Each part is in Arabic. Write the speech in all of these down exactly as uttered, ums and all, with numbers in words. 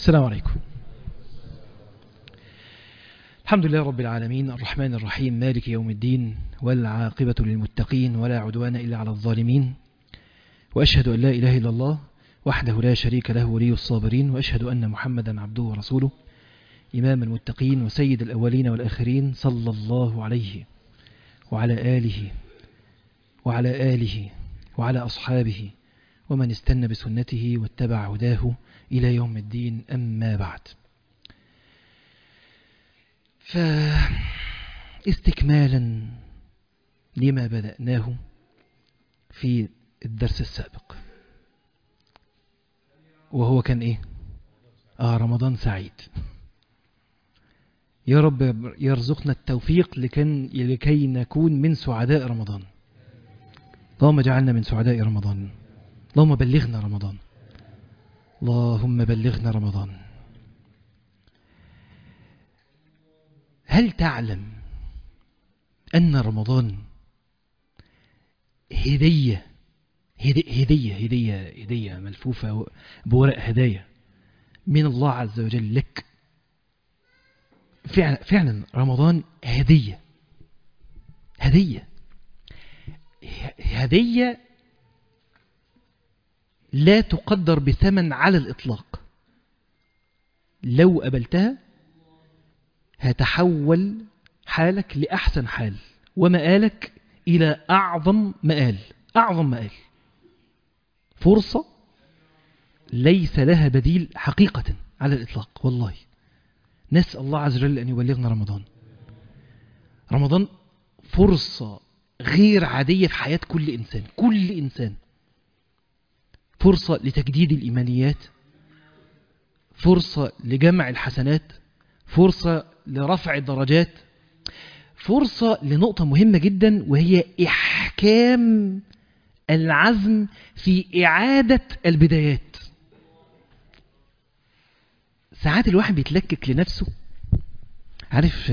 السلام عليكم. الحمد لله رب العالمين، الرحمن الرحيم، مالك يوم الدين، والعاقبة للمتقين، ولا عدوان إلا على الظالمين. وأشهد أن لا إله إلا الله وحده لا شريك له ولي الصابرين، وأشهد أن محمدا عبده ورسوله إمام المتقين وسيد الأولين والآخرين، صلى الله عليه وعلى آله وعلى آله وعلى أصحابه ومن استنى بسنته واتبع هداه إلى يوم الدين. أما بعد، فاستكمالا لما بدأناه في الدرس السابق، وهو كان إيه؟ آه رمضان سعيد. يا رب يرزقنا التوفيق لكن لكي نكون من سعداء رمضان. اللهم اجعلنا من سعداء رمضان. اللهم بلغنا رمضان. اللهم بلغنا رمضان. هل تعلم أن رمضان هدية هدية هدية هدية ملفوفة بورق هدايا من الله عز وجل لك؟ فعلا فعلا رمضان هدية هدية هدية لا تقدر بثمن على الإطلاق. لو قبلتها هتحول حالك لأحسن حال، ومآلك إلى أعظم مآل. أعظم مآل، فرصة ليس لها بديل حقيقة على الإطلاق. والله نسأل الله عز وجل أن يبلغنا رمضان. رمضان فرصة غير عادية في حياة كل إنسان. كل إنسان فرصة لتجديد الإيمانيات، فرصة لجمع الحسنات، فرصة لرفع الدرجات، فرصة لنقطة مهمة جدا، وهي إحكام العزم في إعادة البدايات. ساعات الواحد بيتلكك لنفسه. عارف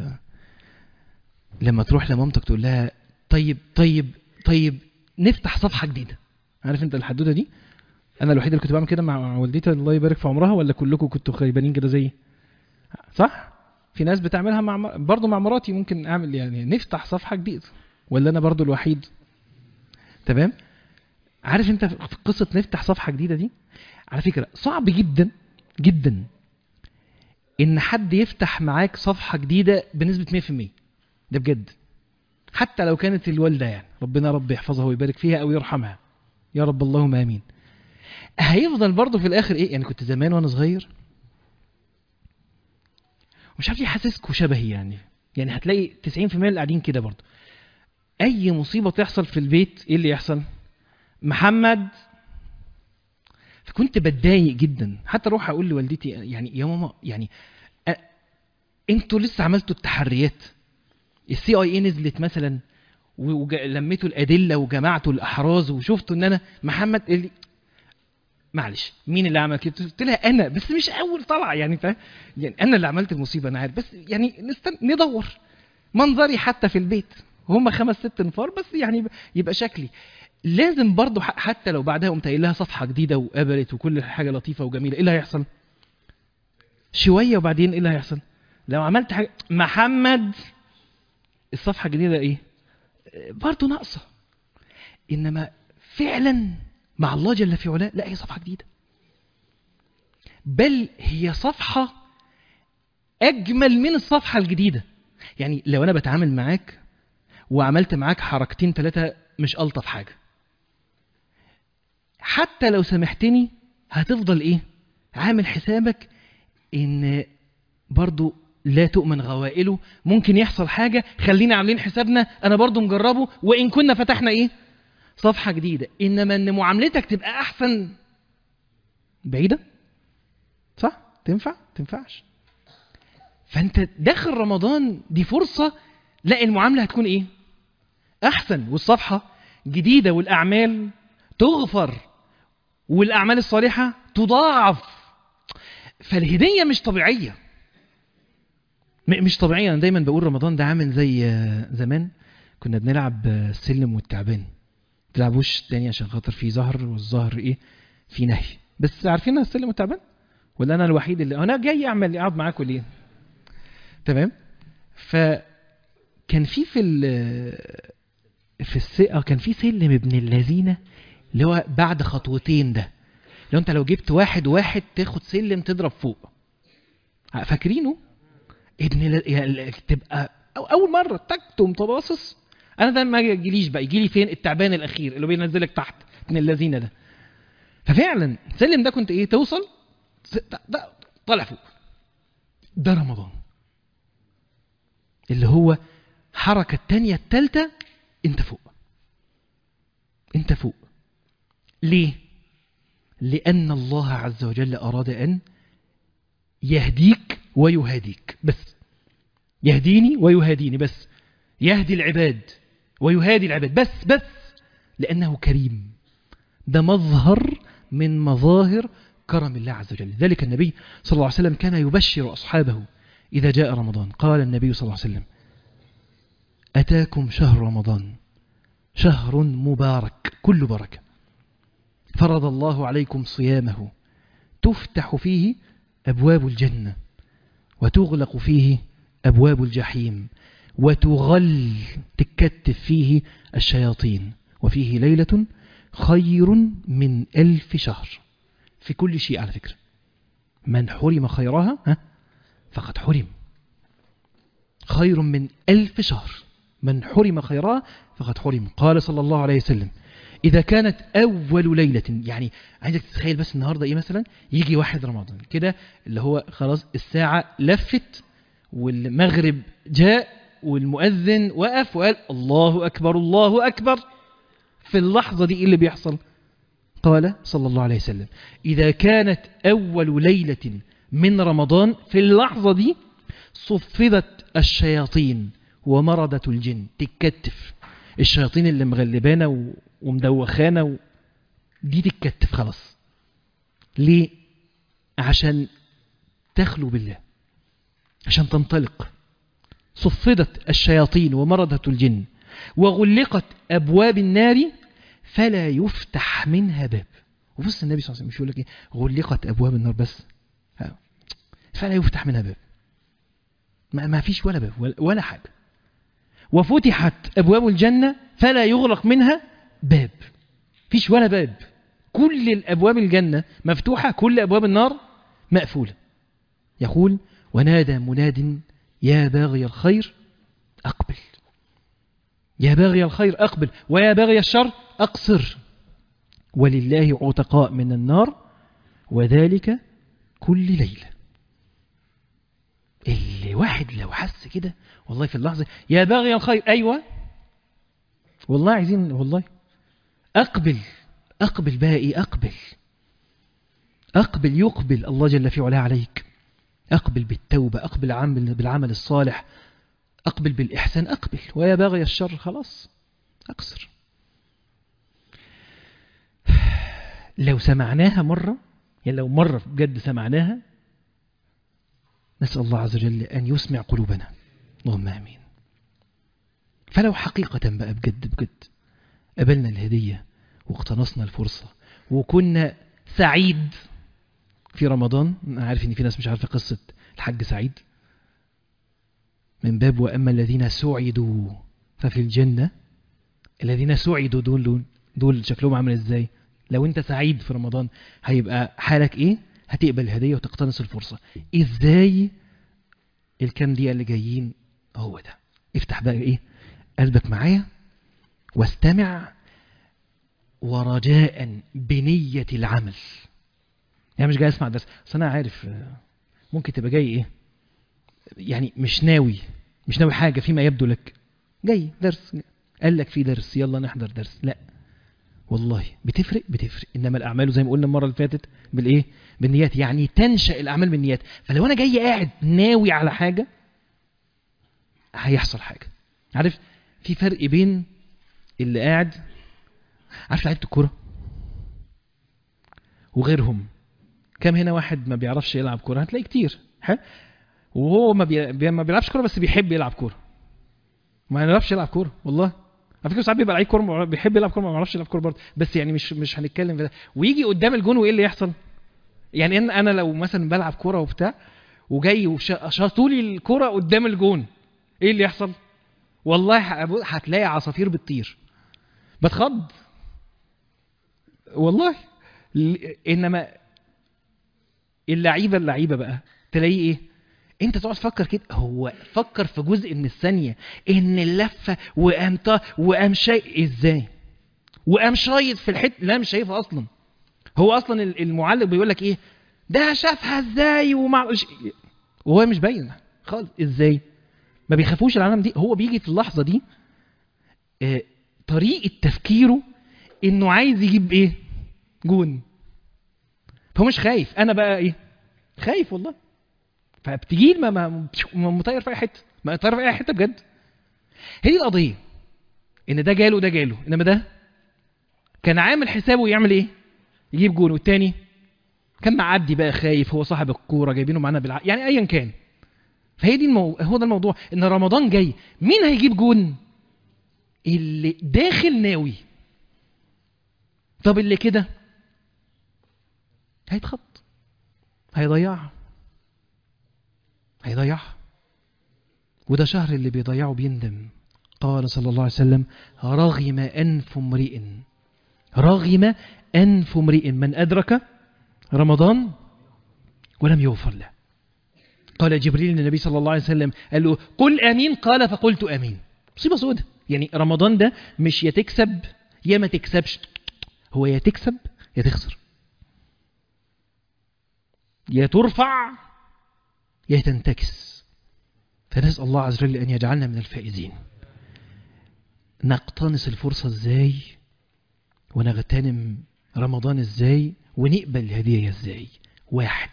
لما تروح لمامتك تقول لها طيب طيب طيب نفتح صفحة جديدة. عارف انت الحدودة دي؟ انا الوحيد اللي كنت بعمل كده مع والدتي الله يبارك في عمرها، ولا كلكم كنتوا خيبانين كده زيي؟ صح؟ في ناس بتعملها مع برضو مع مراتي. ممكن اعمل يعني نفتح صفحة جديدة، ولا انا برضو الوحيد؟ تمام. عارف انت في قصة نفتح صفحة جديدة دي، على فكرة صعب جدا جدا ان حد يفتح معاك صفحة جديدة بنسبة مية في المية. ده بجد. حتى لو كانت الوالدة، يعني ربنا رب يحفظها ويبارك فيها او يرحمها يا رب، اللهم امين. هيفضل برضو في الاخر ايه؟ يعني كنت زمان وانا صغير مش عارف ليه حاسسكوا شبهي، يعني يعني هتلاقي تسعين في المية اللي قاعدين كده برضو. اي مصيبة تحصل في البيت ايه اللي يحصل؟ محمد. فكنت بتضايق جدا، حتى اروح اقول لوالدتي يعني يا ماما يعني أ... انتوا لسه عملتوا التحريات، السي اي اي نزلت مثلا ولميتوا الادله وجمعتوا الاحراز وشفتوا ان انا محمد اللي معلش مين اللي عمل كده؟ قلت لها انا، بس مش اول طلعه يعني فاهم، يعني انا اللي عملت المصيبه انا عارف، بس يعني نستن... ندور منظري حتى في البيت، هم خمس ست نفار بس يعني يبقى شكلي. لازم برضو حتى لو بعدها قمت قايل لها صفحه جديده وقبلت وكل حاجه لطيفه وجميله، ايه اللي هيحصل؟ شويه وبعدين ايه اللي هيحصل؟ لو عملت حاجه محمد الصفحه الجديده ايه؟ برضو ناقصه. انما فعلا مع الله جل في علاه لا، هي صفحه جديده، بل هي صفحه اجمل من الصفحه الجديده. يعني لو انا بتعامل معاك وعملت معاك حركتين ثلاثه مش الطف حاجه، حتى لو سامحتني هتفضل ايه؟ عامل حسابك ان برضو لا تؤمن غوائله، ممكن يحصل حاجة، خلينا عاملين حسابنا انا برضو مجربه، وان كنا فتحنا ايه؟ صفحة جديدة. انما ان معاملتك تبقى احسن بعيدة، صح؟ تنفع؟ تنفعش. فانت داخل رمضان دي فرصة، لا المعاملة هتكون ايه؟ احسن، والصفحة جديدة، والاعمال تغفر، والاعمال الصالحة تضاعف. فالهدية مش طبيعية، مش طبيعية. أنا دايما بقول رمضان ده عامل زي زمان كنا بنلعب السلم والتعبان. تلعبوش تاني عشان خاطر فيه زهر، والزهر إيه؟ فيه نهي. بس عارفين السلم والتعبان؟ ولا انا الوحيد اللي انا جاي اعمل اقعد معاكم ليه؟ تمام. فكان في في في السقه كان في سلم ابن اللذينه اللي هو بعد خطوتين ده، لو انت لو جبت واحد واحد تاخد سلم تضرب فوق، فاكرينه؟ ابن ل... تبقى أو اول مره تكتم تباصص. انا ده ما يجيليش بقى، يجي لي فين؟ التعبان الاخير اللي بينزلك تحت ابن اللذينه ده. ففعلا السلم ده كنت ايه؟ توصل ده طالع فوق. ده رمضان اللي هو حركه الثانيه الثالثه، انت فوق، انت فوق. ليه؟ لأن الله عز وجل أراد أن يهديك ويهاديك، بس يهديني ويهاديني بس، يهدي العباد ويهادي العباد بس بس لأنه كريم. ده مظهر من مظاهر كرم الله عز وجل. ذلك النبي صلى الله عليه وسلم كان يبشر أصحابه إذا جاء رمضان. قال النبي صلى الله عليه وسلم: أتاكم شهر رمضان شهر مبارك كل بركة، فرض الله عليكم صيامه، تفتح فيه أبواب الجنة وتغلق فيه أبواب الجحيم وتغل تكتف فيه الشياطين، وفيه ليلة خير من ألف شهر. في كل شيء على فكرة، من حرم خيرها ها فقد حرم. خير من ألف شهر، من حرم خيرها فقد حرم. قال صلى الله عليه وسلم: إذا كانت أول ليلة، يعني عايزك تتخيل بس النهاردة إيه مثلا، يجي واحد رمضان كده اللي هو خلاص الساعة لفت والمغرب جاء والمؤذن وقف وقال الله أكبر الله أكبر. في اللحظة دي إيه اللي بيحصل؟ قال صلى الله عليه وسلم: إذا كانت أول ليلة من رمضان، في اللحظة دي صفدت الشياطين ومردة الجن. تتكتف الشياطين اللي مغلبانا ومدوخانا و... دي تتكتف خلاص. ليه؟ عشان تخلو بالله، عشان تنطلق. صفدت الشياطين ومردة الجن وغلقت أبواب النار فلا يفتح منها باب. وبص النبي صلى الله عليه وسلم مش يقول لك ايه غلقت أبواب النار بس، فلا يفتح منها باب، ما, ما فيش ولا باب ولا, ولا حاجة. وفتحت أبواب الجنة فلا يغلق منها باب، فيش ولا باب. كل الأبواب الجنة مفتوحة، كل أبواب النار مقفولة. يقول: ونادى مناد يا باغي الخير أقبل، يا باغي الخير أقبل، ويا باغي الشر أقصر، ولله عتقاء من النار وذلك كل ليلة. اللي واحد لو حس كده والله في اللحظة يا باغي الخير، أيوة والله عايزين والله أقبل، أقبل بقى إيه؟ أقبل أقبل يقبل الله جل في علاه عليك. أقبل بالتوبة، أقبل عمل بالعمل الصالح، أقبل بالإحسان، أقبل. ويا باغي الشر خلاص أقصر. لو سمعناها مرة، يعني لو مرة بجد سمعناها، نسأل الله عز وجل أن يسمع قلوبنا، اللهم آمين. فلو حقيقة بقى بجد بجد قبلنا الهدية واقتنصنا الفرصة وكنا سعيد في رمضان. أنا عارف إن في ناس مش عارفة قصة الحج سعيد، من باب وأما الذين سعدوا ففي الجنة. الذين سعدوا دول دول, دول شكلهم عامل إزاي؟ لو أنت سعيد في رمضان هيبقى حالك إيه؟ هتقبل الهدية وتقتنص الفرصة. إزاي؟ الكام دقيقة اللي جايين هو ده. افتح بقى إيه قلبك معايا واستمع، ورجاء بنية العمل. يعني مش جاي اسمع درس، بس انا عارف ممكن تبقى جاي ايه يعني مش ناوي مش ناوي حاجة فيما يبدو لك، جاي درس قال لك في درس يلا نحضر درس. لا والله بتفرق بتفرق انما الاعمال زي ما قلنا المرة اللي فاتت بالايه؟ بالنيات. يعني تنشأ الاعمال بالنيات. فلو انا جاي قاعد ناوي على حاجة هيحصل حاجة. عارف في فرق بين اللي قاعد، عارف لعيبة الكورة وغيرهم؟ كم هنا واحد ما بيعرفش يلعب كورة؟ هتلاقي كتير. وهو ما, بي... ما بيلعبش كورة بس بيحب يلعب كورة. ما يعرفش يلعب كورة والله. على فكرة ساعات بيبقى لعيب كورة بيحب يلعب كورة ما بيعرفش يلعب كورة برضه، بس يعني مش مش هنتكلم في ده. ويجي قدام الجون وايه اللي يحصل؟ يعني ان انا لو مثلا بلعب كوره وبتاع وجاي وشاطولي الكوره قدام الجون، ايه اللي يحصل؟ والله هتلاقي عصافير بتطير، بتخض والله. انما اللعيبه اللعيبه بقى تلاقيه ايه؟ انت تقعد تفكر كده، هو فكر في جزء من الثانيه ان اللفه وقام وقام شيء ازاي وقام شايط في الحته، لا مش شايفها اصلا. هو اصلا المعلق بيقول لك ايه ده شافها ازاي ومع وهو مش باين خالص ازاي. ما بيخافوش العالم دي، هو بيجي في اللحظه دي اه طريقه تفكيره انه عايز يجيب ايه؟ جون. فهو مش خايف. انا بقى ايه؟ خايف والله. فبتجي ما ما مطير في اي حته، ما طير في اي حته بجد. هي القضيه ان ده جاله ده جاله، انما ده كان عامل حسابه يعمل ايه؟ يجيب جون. والتاني كان معدي بقى خايف، هو صاحب الكوره جايبينه معانا بالع... يعني ايا كان. فهي دي المو... هو ده الموضوع، ان رمضان جاي مين هيجيب جون؟ اللي داخل ناوي. طب اللي كده هيتخط، هيضيعها هيضيعها وده شهر اللي بيضيعه بيندم. قال صلى الله عليه وسلم رغم أنف امرئ رغم أنف امرئ من أدرك رمضان ولم يغفر له. قال جبريل للنبي صلى الله عليه وسلم قال له قل آمين، قال فقلت آمين. مصيبة سودة. يعني رمضان ده مش يا تكسب يا ما تكسبش، هو يا تكسب يا تخسر، يا ترفع يا تنتكس. فنسأل الله عز وجل أن يجعلنا من الفائزين. نقتنص الفرصة ازاي ونغتنم رمضان ازاي ونقبل الهدية ازاي؟ واحد،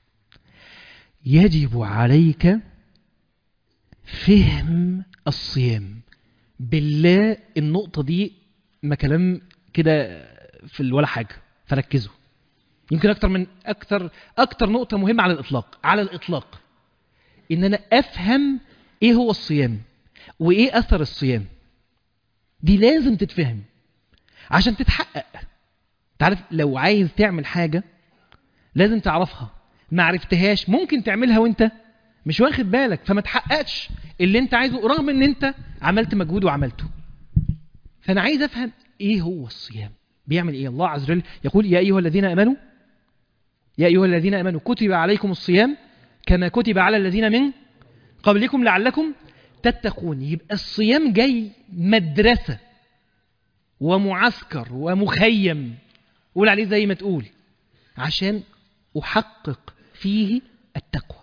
يجب عليك فهم الصيام. بالله النقطة دي ما كلام كده في ولا حاجة، فركزوا. يمكن أكتر من أكتر أكتر نقطة مهمة على الإطلاق على الإطلاق إن أنا أفهم إيه هو الصيام وإيه أثر الصيام. دي لازم تتفهم عشان تتحقق. تعرف لو عايز تعمل حاجة لازم تعرفها، ما عرفتهاش ممكن تعملها وانت مش واخد بالك، فما تحققش اللي انت عايزه رغم ان انت عملت مجهود وعملته. فانا عايز افهم ايه هو الصيام، بيعمل ايه. الله عز وجل يقول يا ايها الذين امنوا يا ايها الذين امنوا كتب عليكم الصيام كما كتب على الذين من قبلكم لعلكم تتقون. يبقى الصيام جاي مدرسة ومعسكر ومخيم، قول عليه زي ما تقول، عشان أحقق فيه التقوى.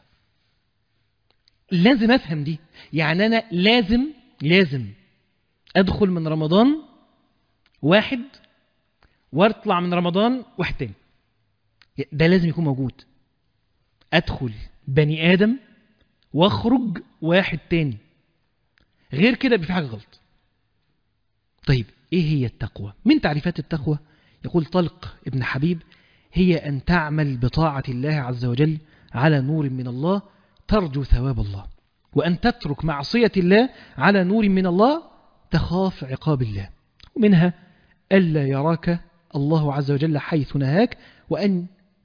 لازم أفهم دي. يعني أنا لازم لازم أدخل من رمضان واحد وأطلع من رمضان واحد تاني. ده لازم يكون موجود. أدخل بني آدم واخرج واحد تاني، غير كده بفي حاجة غلط. طيب ايه هي التقوى؟ من تعريفات التقوى يقول طلق ابن حبيب هي أن تعمل بطاعة الله عز وجل على نور من الله ترجو ثواب الله، وأن تترك معصية الله على نور من الله تخاف عقاب الله. ومنها ألا يراك الله عز وجل حيث نهاك وأن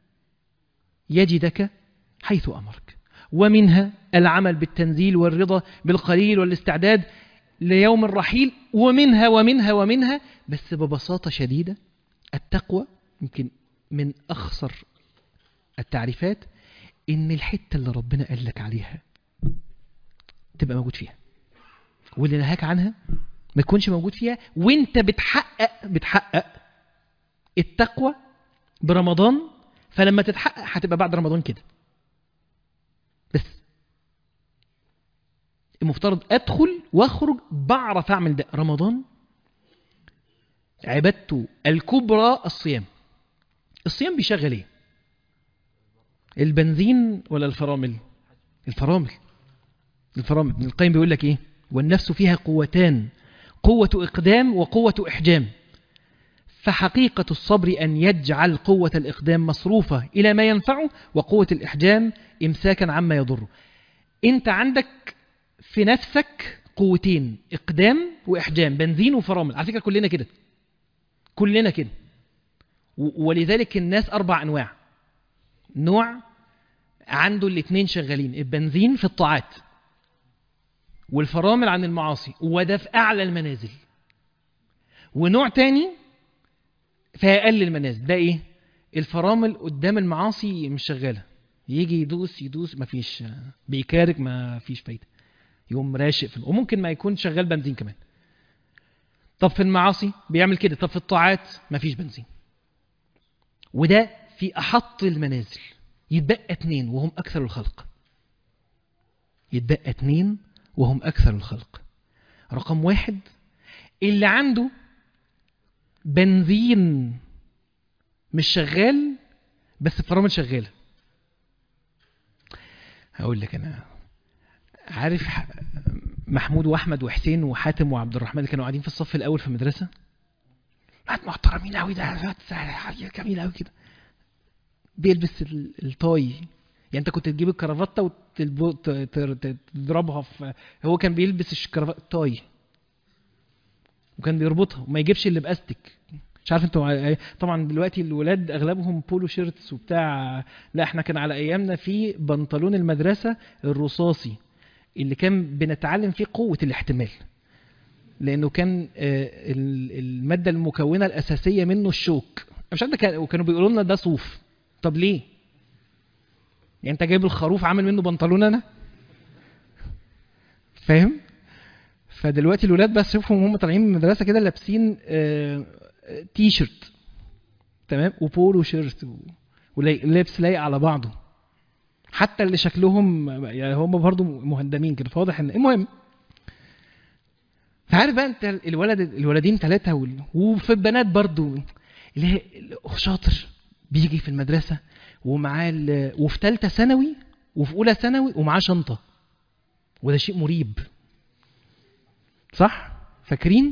يجدك حيث أمرك. ومنها العمل بالتنزيل والرضا بالقليل والاستعداد ليوم الرحيل. ومنها ومنها ومنها بس ببساطة شديدة التقوى يمكن من أخسر التعريفات إن الحتة اللي ربنا قال لك عليها تبقى موجود فيها، واللي نهاك عنها ما تكونش موجود فيها، وانت بتحقق بتحقق التقوى برمضان. فلما تتحقق هتبقى بعد رمضان كده. بس المفترض أدخل وأخرج بعرف أعمل ده. رمضان عبادته الكبرى الصيام. الصيام بيشغل ايه؟ البنزين ولا الفرامل؟ الفرامل الفرامل. ابن القيم بيقول لك ايه؟ والنفس فيها قوتان، قوة إقدام وقوة إحجام، فحقيقة الصبر أن يجعل قوة الإقدام مصروفة إلى ما ينفعه وقوة الإحجام إمساكا عما يضره. انت عندك في نفسك قوتين، إقدام وإحجام، بنزين وفرامل. على فكرة كلنا كده كلنا كده ولذلك الناس أربع أنواع. نوع عنده الاثنين شغالين، البنزين في الطاعات والفرامل عن المعاصي، وده في اعلى المنازل. ونوع تاني في اقل المنازل، ده ايه؟ الفرامل قدام المعاصي مش شغاله، يجي يدوس يدوس مفيش، بيكارك مفيش فايده، يقوم راشق في، وممكن ما يكون شغال بنزين كمان. طب في المعاصي بيعمل كده، طب في الطاعات مفيش بنزين. وده في احط المنازل. يتبقى اتنين وهم اكثر الخلق. يتبقى اتنين وهم اكثر الخلق. رقم واحد اللي عنده بنزين مش شغال بس الفرامل شغاله. هقول لك انا، عارف محمود واحمد وحسين وحاتم وعبد الرحمن اللي كانوا قاعدين في الصف الاول في المدرسه؟ قاعد محترمين قوي، ده حاجه جميله قوي كده، بيلبس الطاي. يعني انت كنت تجيب الكرافته وتضربها في، هو كان بيلبس الكرافته الطاي وكان بيربطها وما يجيبش اللي باستك. مش عارف انتوا، طبعا دلوقتي الولاد اغلبهم بولو شيرتس وبتاع، لا احنا كان على ايامنا في بنطلون المدرسه الرصاصي اللي كان بنتعلم فيه قوه الاحتمال، لانه كان الماده المكونه الاساسيه منه الشوك. مش عارف، وكانوا بيقولوا لنا ده صوف. طب ليه؟ يعني انت جايب الخروف عامل منه بنطلون انا؟ فاهم؟ فدلوقتي الولاد بس شوفهم هم طالعين من المدرسه كده لابسين اه تي شيرت، تمام، وبولو شيرت ولبس لايق على بعضه، حتى اللي شكلهم يعني هم برضو مهندمين كده، فواضح ان المهم. فعارف بقى انت الولد الولدين ثلاثه وال... وفي البنات برضو اللي هي شاطر بيجي في المدرسه ومعاه ال... وفي ثالثه ثانوي وفي اولى ثانوي ومعاه شنطه، وده شيء مريب صح؟ فاكرين؟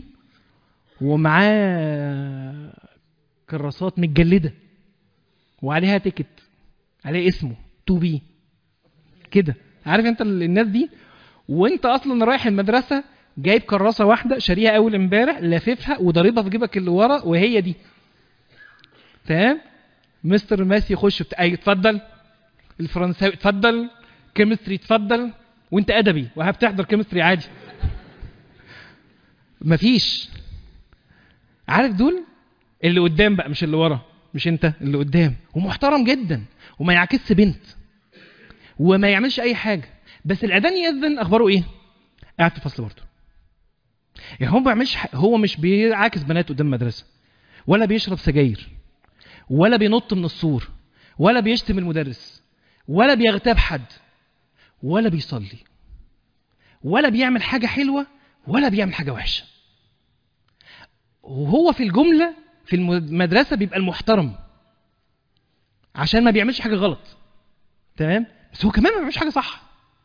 ومعاه كراسات متجلده وعليها تيكت عليه اسمه تو بي كده، عارف انت الناس دي؟ وانت اصلا رايح المدرسه جايب كراسه واحده شاريها اول امبارح، لاففها وضاربها في جيبك اللي ورا، وهي دي تمام. مستر ماسي يخش بت... اي اتفضل الفرنساوي اتفضل، كيمستري اتفضل، وانت ادبي وهبتحضر كيمستري عادي. مفيش. عارف دول اللي قدام بقى مش اللي ورا، مش انت اللي قدام، ومحترم جدا وما يعكسش بنت وما يعملش اي حاجه، بس الاذان ياذن اخباره ايه؟ قاعد في الفصل برضه. يعني هو ما بيعملش، هو مش بيعاكس بنات قدام المدرسه، ولا بيشرب سجاير، ولا بينط من السور، ولا بيشتم المدرس، ولا بيغتاب حد، ولا بيصلي، ولا بيعمل حاجه حلوه، ولا بيعمل حاجه وحشه. وهو في الجمله في المدرسه بيبقى المحترم عشان ما بيعملش حاجه غلط، تمام، بس هو كمان ما بيعملش حاجه صح.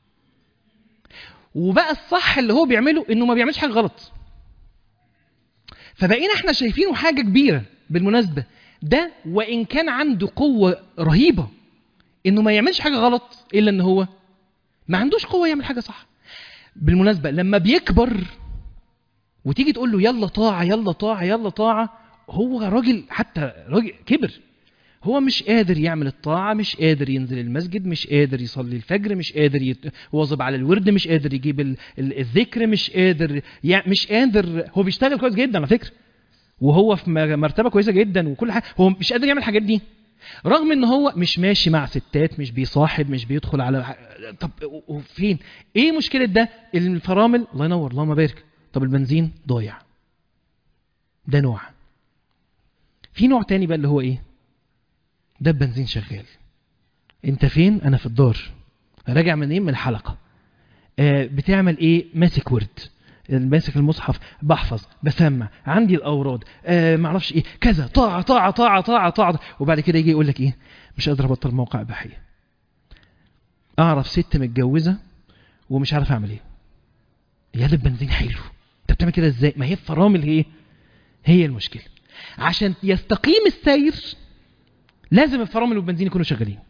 وبقى الصح اللي هو بيعمله انه ما بيعملش حاجه غلط. فبقينا احنا شايفينه حاجه كبيره بالمناسبه ده، وان كان عنده قوه رهيبه انه ما يعملش حاجه غلط، الا ان هو ما عندوش قوه يعمل حاجه صح. بالمناسبه لما بيكبر وتيجي تقول له يلا طاعه يلا طاعه يلا طاعه، هو راجل، حتى راجل كبر، هو مش قادر يعمل الطاعة، مش قادر ينزل المسجد، مش قادر يصلي الفجر، مش قادر يواظب على الورد، مش قادر يجيب الذكر، مش قادر يعني مش قادر. هو بيشتغل كويس جدا على فكرة، وهو في مرتبة كويسة جدا وكل حاجة، هو مش قادر يعمل الحاجات دي، رغم ان هو مش ماشي مع ستات، مش بيصاحب، مش بيدخل على. طب وفين؟ ايه مشكلة ده؟ الفرامل الله ينور اللهم بارك، طب البنزين ضايع. ده نوع. في نوع تاني بقى اللي هو ايه؟ ده البنزين شغال. انت فين؟ انا في الدار، راجع من ايه؟ من الحلقه. آه بتعمل ايه؟ ماسك ورد، ماسك المصحف، بحفظ، بسمع، عندي الاوراد، آه معرفش ايه كذا، طاعه طاعه طاعه طاعه طاعه. وبعد كده يجي يقول لك ايه؟ مش قادر ابطل موقع اباحيه. اعرف ست متجوزه ومش عارف اعمل ايه. يا ده البنزين حلو، انت بتعمل كده ازاي؟ ما هي الفرامل هي هي المشكله. عشان يستقيم السير لازم الفرامل والبنزين يكونوا شغالين،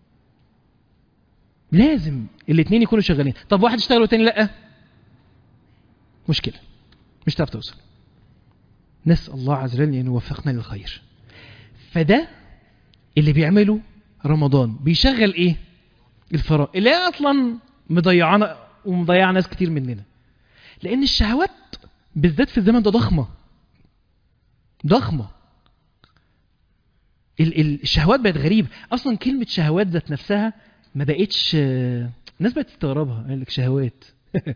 لازم الاثنين يكونوا شغالين. طب واحد يشتغل والتاني لا، مشكله، مش هتعرف توصل. نسال الله عز وجل ان يوفقنا للخير. فده اللي بيعمله رمضان بيشغل ايه؟ الفراغ اللي هي اصلا مضيعانا ومضيعه ناس كتير مننا. لان الشهوات بالذات في الزمن ده ضخمه ضخمه. الشهوات بقت غريبه اصلا. كلمه شهوات ذات نفسها ما بقتش، الناس بقت تستغربها. قال لك شهوات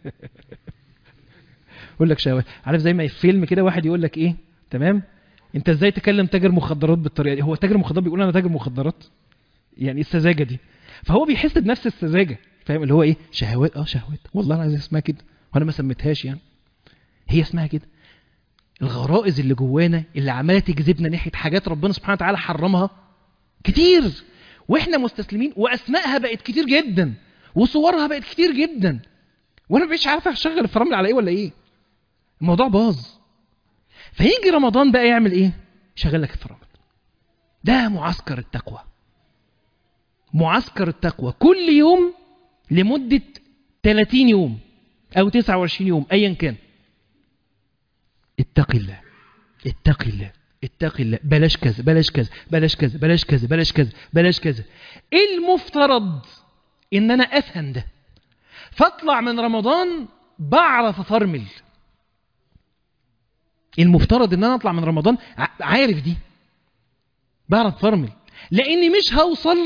يقول لك شهوات. عارف زي ما في فيلم كده واحد يقول لك ايه، تمام، انت ازاي تكلم تاجر مخدرات بالطريقه دي؟ هو تاجر مخدرات بيقول انا تاجر مخدرات؟ يعني السذاجه دي. فهو بيحس بنفس السذاجه، فاهم اللي هو ايه؟ شهوات. اه شهوات والله انا عايز اسمها كده وانا ما سميتهاش، يعني هي اسمها كده. الغرائز اللي جوانا اللي عماله تجذبنا ناحيه حاجات ربنا سبحانه وتعالى حرمها كتير واحنا مستسلمين، واسمائها بقت كتير جدا وصورها بقت كتير جدا، وانا مبقتش عارف اشغل الفرامل على ايه ولا ايه. الموضوع باظ. فيجي رمضان بقى يعمل ايه؟ يشغل لك الفرامل. ده معسكر التقوى. معسكر التقوى كل يوم لمدة ثلاثين يوم او تسعة وعشرين يوم ايا كان. اتق الله اتق الله اتق الله، بلاش كذا بلاش كذا بلاش كذا بلاش كذا بلاش كذا بلاش كذا. المفترض ان انا افهم ده فاطلع من رمضان بعرف افرمل. المفترض ان انا اطلع من رمضان عارف دي، بعرف افرمل، لاني مش هوصل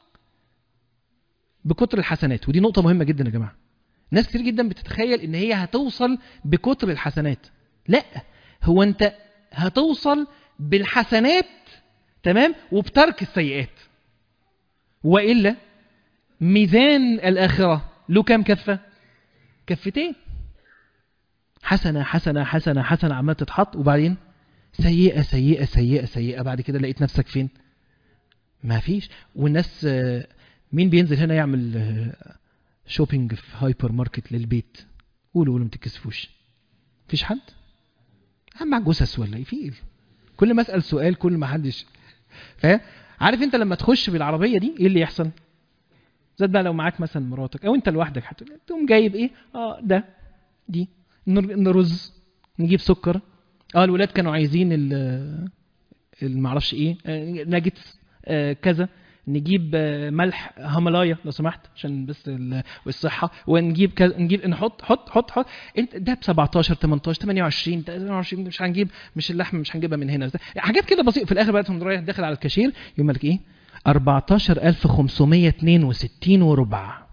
بكتر الحسنات. ودي نقطة مهمة جدا يا جماعة. ناس كتير جدا بتتخيل ان هي هتوصل بكتر الحسنات. لا، هو انت هتوصل بالحسنات، تمام، وبترك السيئات. وإلا ميزان الآخرة له كام كفة؟ كفتين. حسنة حسنة حسنة حسنة عمال تتحط، وبعدين سيئة سيئة سيئة سيئة. بعد كده لقيت نفسك فين؟ ما فيش. والناس، مين بينزل هنا يعمل شوبينج في هايبر ماركت للبيت؟ قولوا قولوا ما تتكسفوش. مفيش حد؟ مع جثث ولا ايه؟ في ايه؟ كل ما اسال سؤال كل ما حدش فاهم. عارف انت لما تخش بالعربيه دي ايه اللي يحصل؟ زاد بقى لو معاك مثلا مراتك او انت لوحدك، حتى تقوم جايب ايه؟ اه ده دي نرز، نجيب سكر، اه الولاد كانوا عايزين ال المعرفش ايه، آه ناجتس، آه كذا، نجيب آه ملح هيمالايا لو سمحت عشان بس الصحه، ونجيب كذا، نجيب نحط حط حط حط انت ده ب سبعتاشر تمنتاشر تمنية وعشرين تمنية وعشرين. مش هنجيب، مش اللحم مش هنجيبها من هنا، حاجات كده بسيطه. في الاخر بقى تقوم رايح داخل على الكاشير يقول لك ايه؟ أربعتاشر ألف وخمسمية واتنين وستين وربع.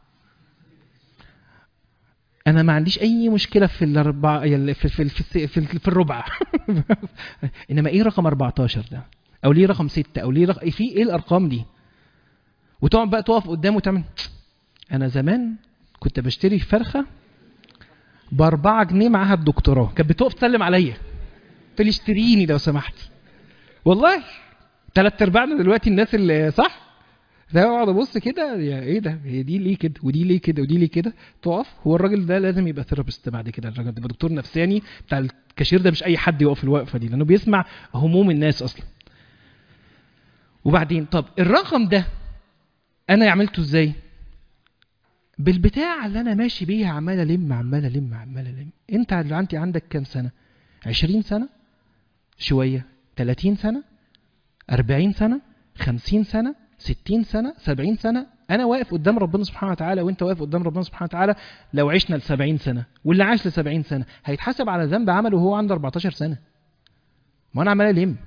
انا ما عنديش اي مشكله في الاربعه في في في, في, في, في الربع انما ايه رقم أربعتاشر ده؟ او ليه رقم ستة؟ او ليه رقم في ايه الارقام دي؟ وتقعد بقى تقف قدامه وتعمل انا زمان كنت بشتري فرخه باربعة جنيه معاها الدكتوراه، كانت بتقف تسلم عليا تقول لي اشتريني لو سمحت. والله ثلاث ارباعنا دلوقتي الناس اللي صح ده اقعد ابص كده، يا ايه ده؟ هي دي ليه كده ودي ليه كده ودي ليه كده؟ تقف. هو الراجل ده لازم يبقى ثيرابيست بعد كده، الراجل ده دكتور نفساني بتاع الكاشير ده. مش اي حد يقف الوقفه دي لانه بيسمع هموم الناس اصلا. وبعدين طب الرقم ده انا عملته ازاي؟ بالبتاع اللي انا ماشي بيها، عمال الم عمال الم عمال الم. انت اللي انت عندك كام سنه؟ عشرين سنه شويه، تلاتين سنه، أربعين سنه، خمسين سنه، ستين سنه، سبعين سنه. انا واقف قدام ربنا سبحانه وتعالى وانت واقف قدام ربنا سبحانه وتعالى. لو عشنا ل سبعين سنه واللي عاش ل سبعين سنه هيتحاسب على ذنب عمله وهو عنده أربعتاشر سنه. ما انا عمال الم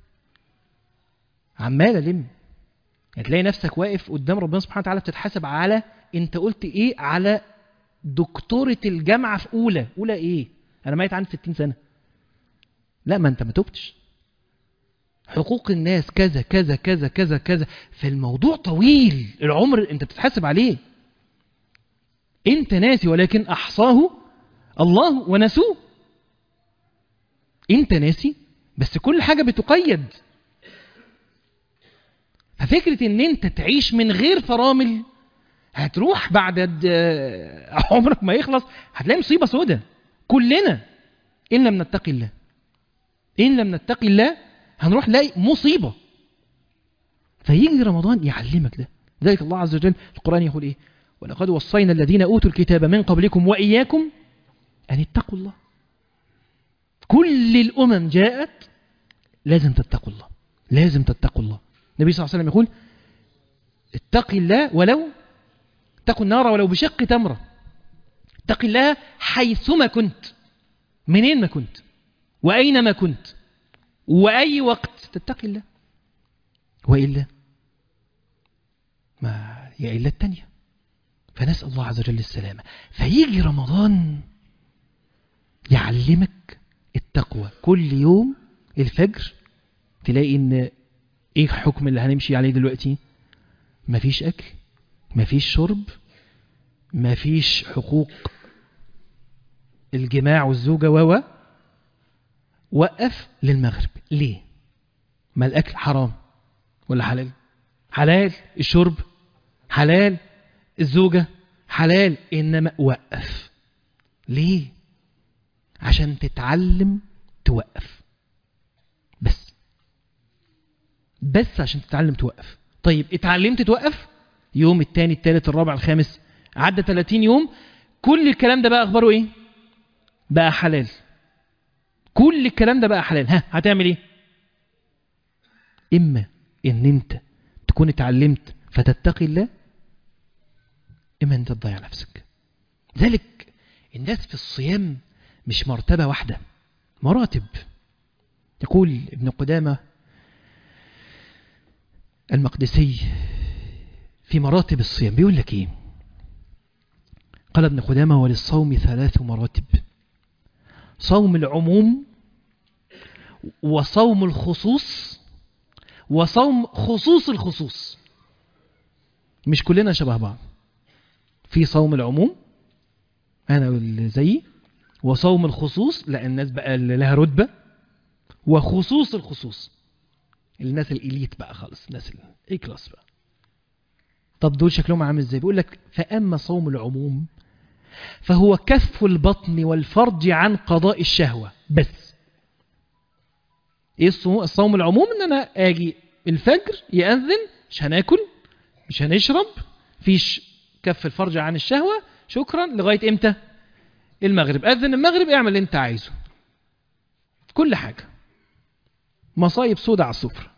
عمال الم. هتلاقي نفسك واقف قدام ربنا سبحانه وتعالى بتتحاسب على انت قلت ايه؟ على دكتورة الجامعة في اولى. اولى ايه؟ انا ميت عندي ستين سنة. لا، ما انت ما تبتش. حقوق الناس كذا كذا كذا كذا كذا. فالموضوع طويل، العمر انت بتتحاسب عليه. انت ناسي ولكن احصاه الله ونسوه. انت ناسي بس كل حاجة بتقيد. ففكرة ان انت تعيش من غير فرامل، هتروح بعد عمرك ما يخلص هتلاقي مصيبة سودة. كلنا إن لم نتقي الله إن لم نتقي الله هنروح نلاقي مصيبة. فيجي رمضان يعلمك ده. ذلك الله عز وجل في القرآن يقول إيه؟ ولقد وصينا الذين أوتوا الكتاب من قبلكم وإياكم أن اتقوا الله. كل الأمم جاءت لازم تتقوا الله، لازم تتقوا الله. النبي صلى الله عليه وسلم يقول اتق الله ولو اتقوا النار ولو بشق تمرة. اتق الله حيثما كنت، منين ما كنت وأينما كنت وأي وقت تتقي الله، وإلا ما هي إلا التانية. فنسأل الله عز وجل السلامة. فيجي رمضان يعلمك التقوى. كل يوم الفجر تلاقي ان ايه الحكم اللي هنمشي عليه دلوقتي؟ مفيش اكل، مفيش شرب، مفيش حقوق الجماع والزوجة و وقف للمغرب. ليه؟ ما الاكل حرام ولا حلال؟ حلال. الشرب حلال، الزوجة حلال، انما وقف. ليه؟ عشان تتعلم توقف. بس بس عشان تتعلم توقف. طيب اتعلمت توقف، يوم التاني التالت الرابع الخامس، عدى ثلاثين يوم، كل الكلام ده بقى اخباره ايه؟ بقى حلال. كل الكلام ده بقى حلال. ها هتعمل ايه؟ اما ان انت تكون اتعلمت فتتقي الله، اما ان انت تضيع نفسك. ذلك الناس في الصيام مش مرتبة واحدة، مراتب. يقول ابن قدامة المقدسي في مراتب الصيام، بيقول لك ايه؟ قال ابن قدامة: وللصوم ثلاث مراتب: صوم العموم، وصوم الخصوص، وصوم خصوص الخصوص. مش كلنا شبه بعض. في صوم العموم انا واللي زيي، وصوم الخصوص لا الناس بقى اللي لها رتبة، وخصوص الخصوص الناس الإليت بقى خالص، الناس الاي كلاس بقى. طب دول شكلهم عامل ازاي؟ بيقول لك: فأما صوم العموم فهو كف البطن والفرج عن قضاء الشهوة بس. ايه الصوم العموم؟ ان انا اجي الفجر يأذن، مش هناكل مش هنشرب، فيش كف الفرج عن الشهوة، شكرا، لغاية امتى؟ المغرب. أذن المغرب، اعمل اللي انت عايزه، كل حاجة مصايب سودة على السفرة.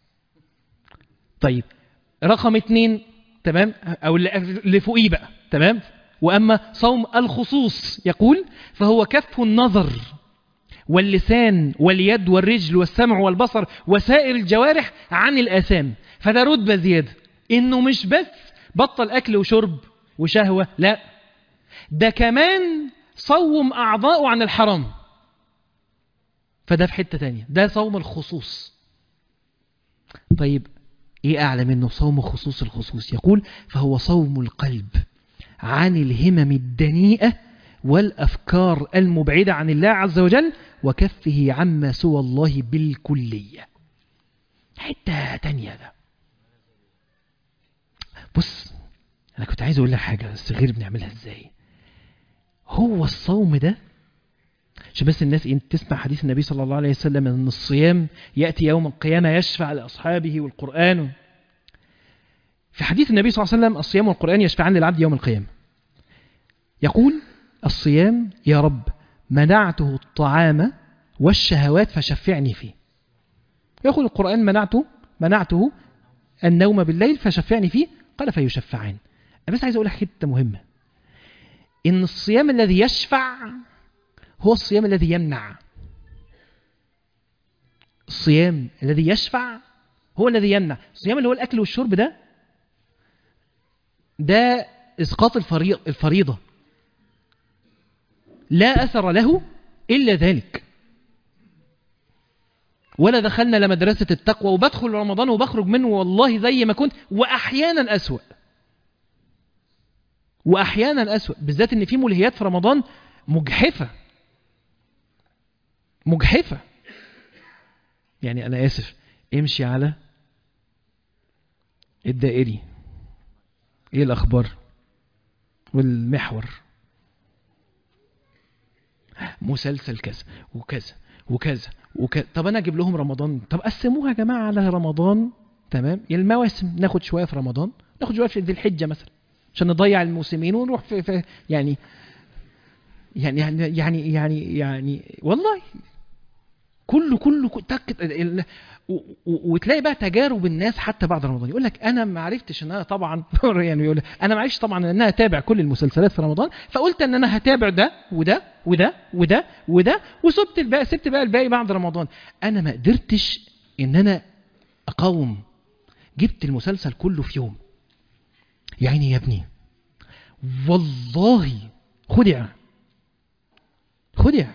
طيب رقم اتنين، تمام، او اللي فوقيه بقى، تمام. وأما صوم الخصوص يقول: فهو كف النظر واللسان واليد والرجل والسمع والبصر وسائر الجوارح عن الآثام. فده رتبة زيادة، انه مش بس بطل اكل وشرب وشهوة، لا ده كمان صوم أعضاءه عن الحرام. فده في حتة تانية، ده صوم الخصوص. طيب ايه أعلى منه؟ صوم خصوص الخصوص. يقول: فهو صوم القلب عن الهمم الدنيئة والأفكار المبعدة عن الله عز وجل، وكفه عما سوى الله بالكلية. حتة تانية ده. بص أنا كنت عايز أقول لك حاجة بس غير بنعملها إزاي. هو الصوم ده عشان بس الناس إن تسمع حديث النبي صلى الله عليه وسلم أن الصيام يأتي يوم القيامة يشفع لأصحابه والقرآن. في حديث النبي صلى الله عليه وسلم: الصيام والقرآن يشفعان للعبد يوم القيامة. يقول الصيام: يا رب منعته الطعام والشهوات فشفعني فيه. يقول القرآن: منعته منعته النوم بالليل فشفعني فيه. قال: فيشفعان. أنا بس عايز أقول لك حتة مهمة، إن الصيام الذي يشفع هو الصيام الذي يمنع. الصيام الذي يشفع هو الذي يمنع. الصيام اللي هو الأكل والشرب ده ده إسقاط الفريضة، لا أثر له إلا ذلك. ولا دخلنا لمدرسة التقوى وبدخل رمضان وبخرج منه والله زي ما كنت، وأحيانا أسوأ وأحيانا أسوأ، بالذات إن في ملهيات في رمضان مجحفة مجحفة. يعني أنا آسف، امشي على الدائري، إيه الأخبار والمحور، مسلسل كذا وكذا وكذا وكذا. طب أنا أجيب لهم رمضان، طب قسموها يا جماعة على رمضان، تمام، المواسم، ناخد شوية في رمضان، ناخد شوية في ذي الحجة مثلا عشان نضيع الموسمين ونروح في, في يعني يعني يعني يعني يعني والله كله كله تك. وتلاقي بقى تجارب الناس حتى بعد رمضان، يقول لك انا ما عرفتش ان انا طبعا يعني يقول انا ما عرفتش طبعا ان انا اتابع كل المسلسلات في رمضان، فقلت ان انا هتابع ده وده وده وده وده وسبت الباقي، سبت بقى الباقي بعد رمضان. انا ما قدرتش ان انا اقاوم، جبت المسلسل كله في يوم. يعني يا ابني والله خدع خدع.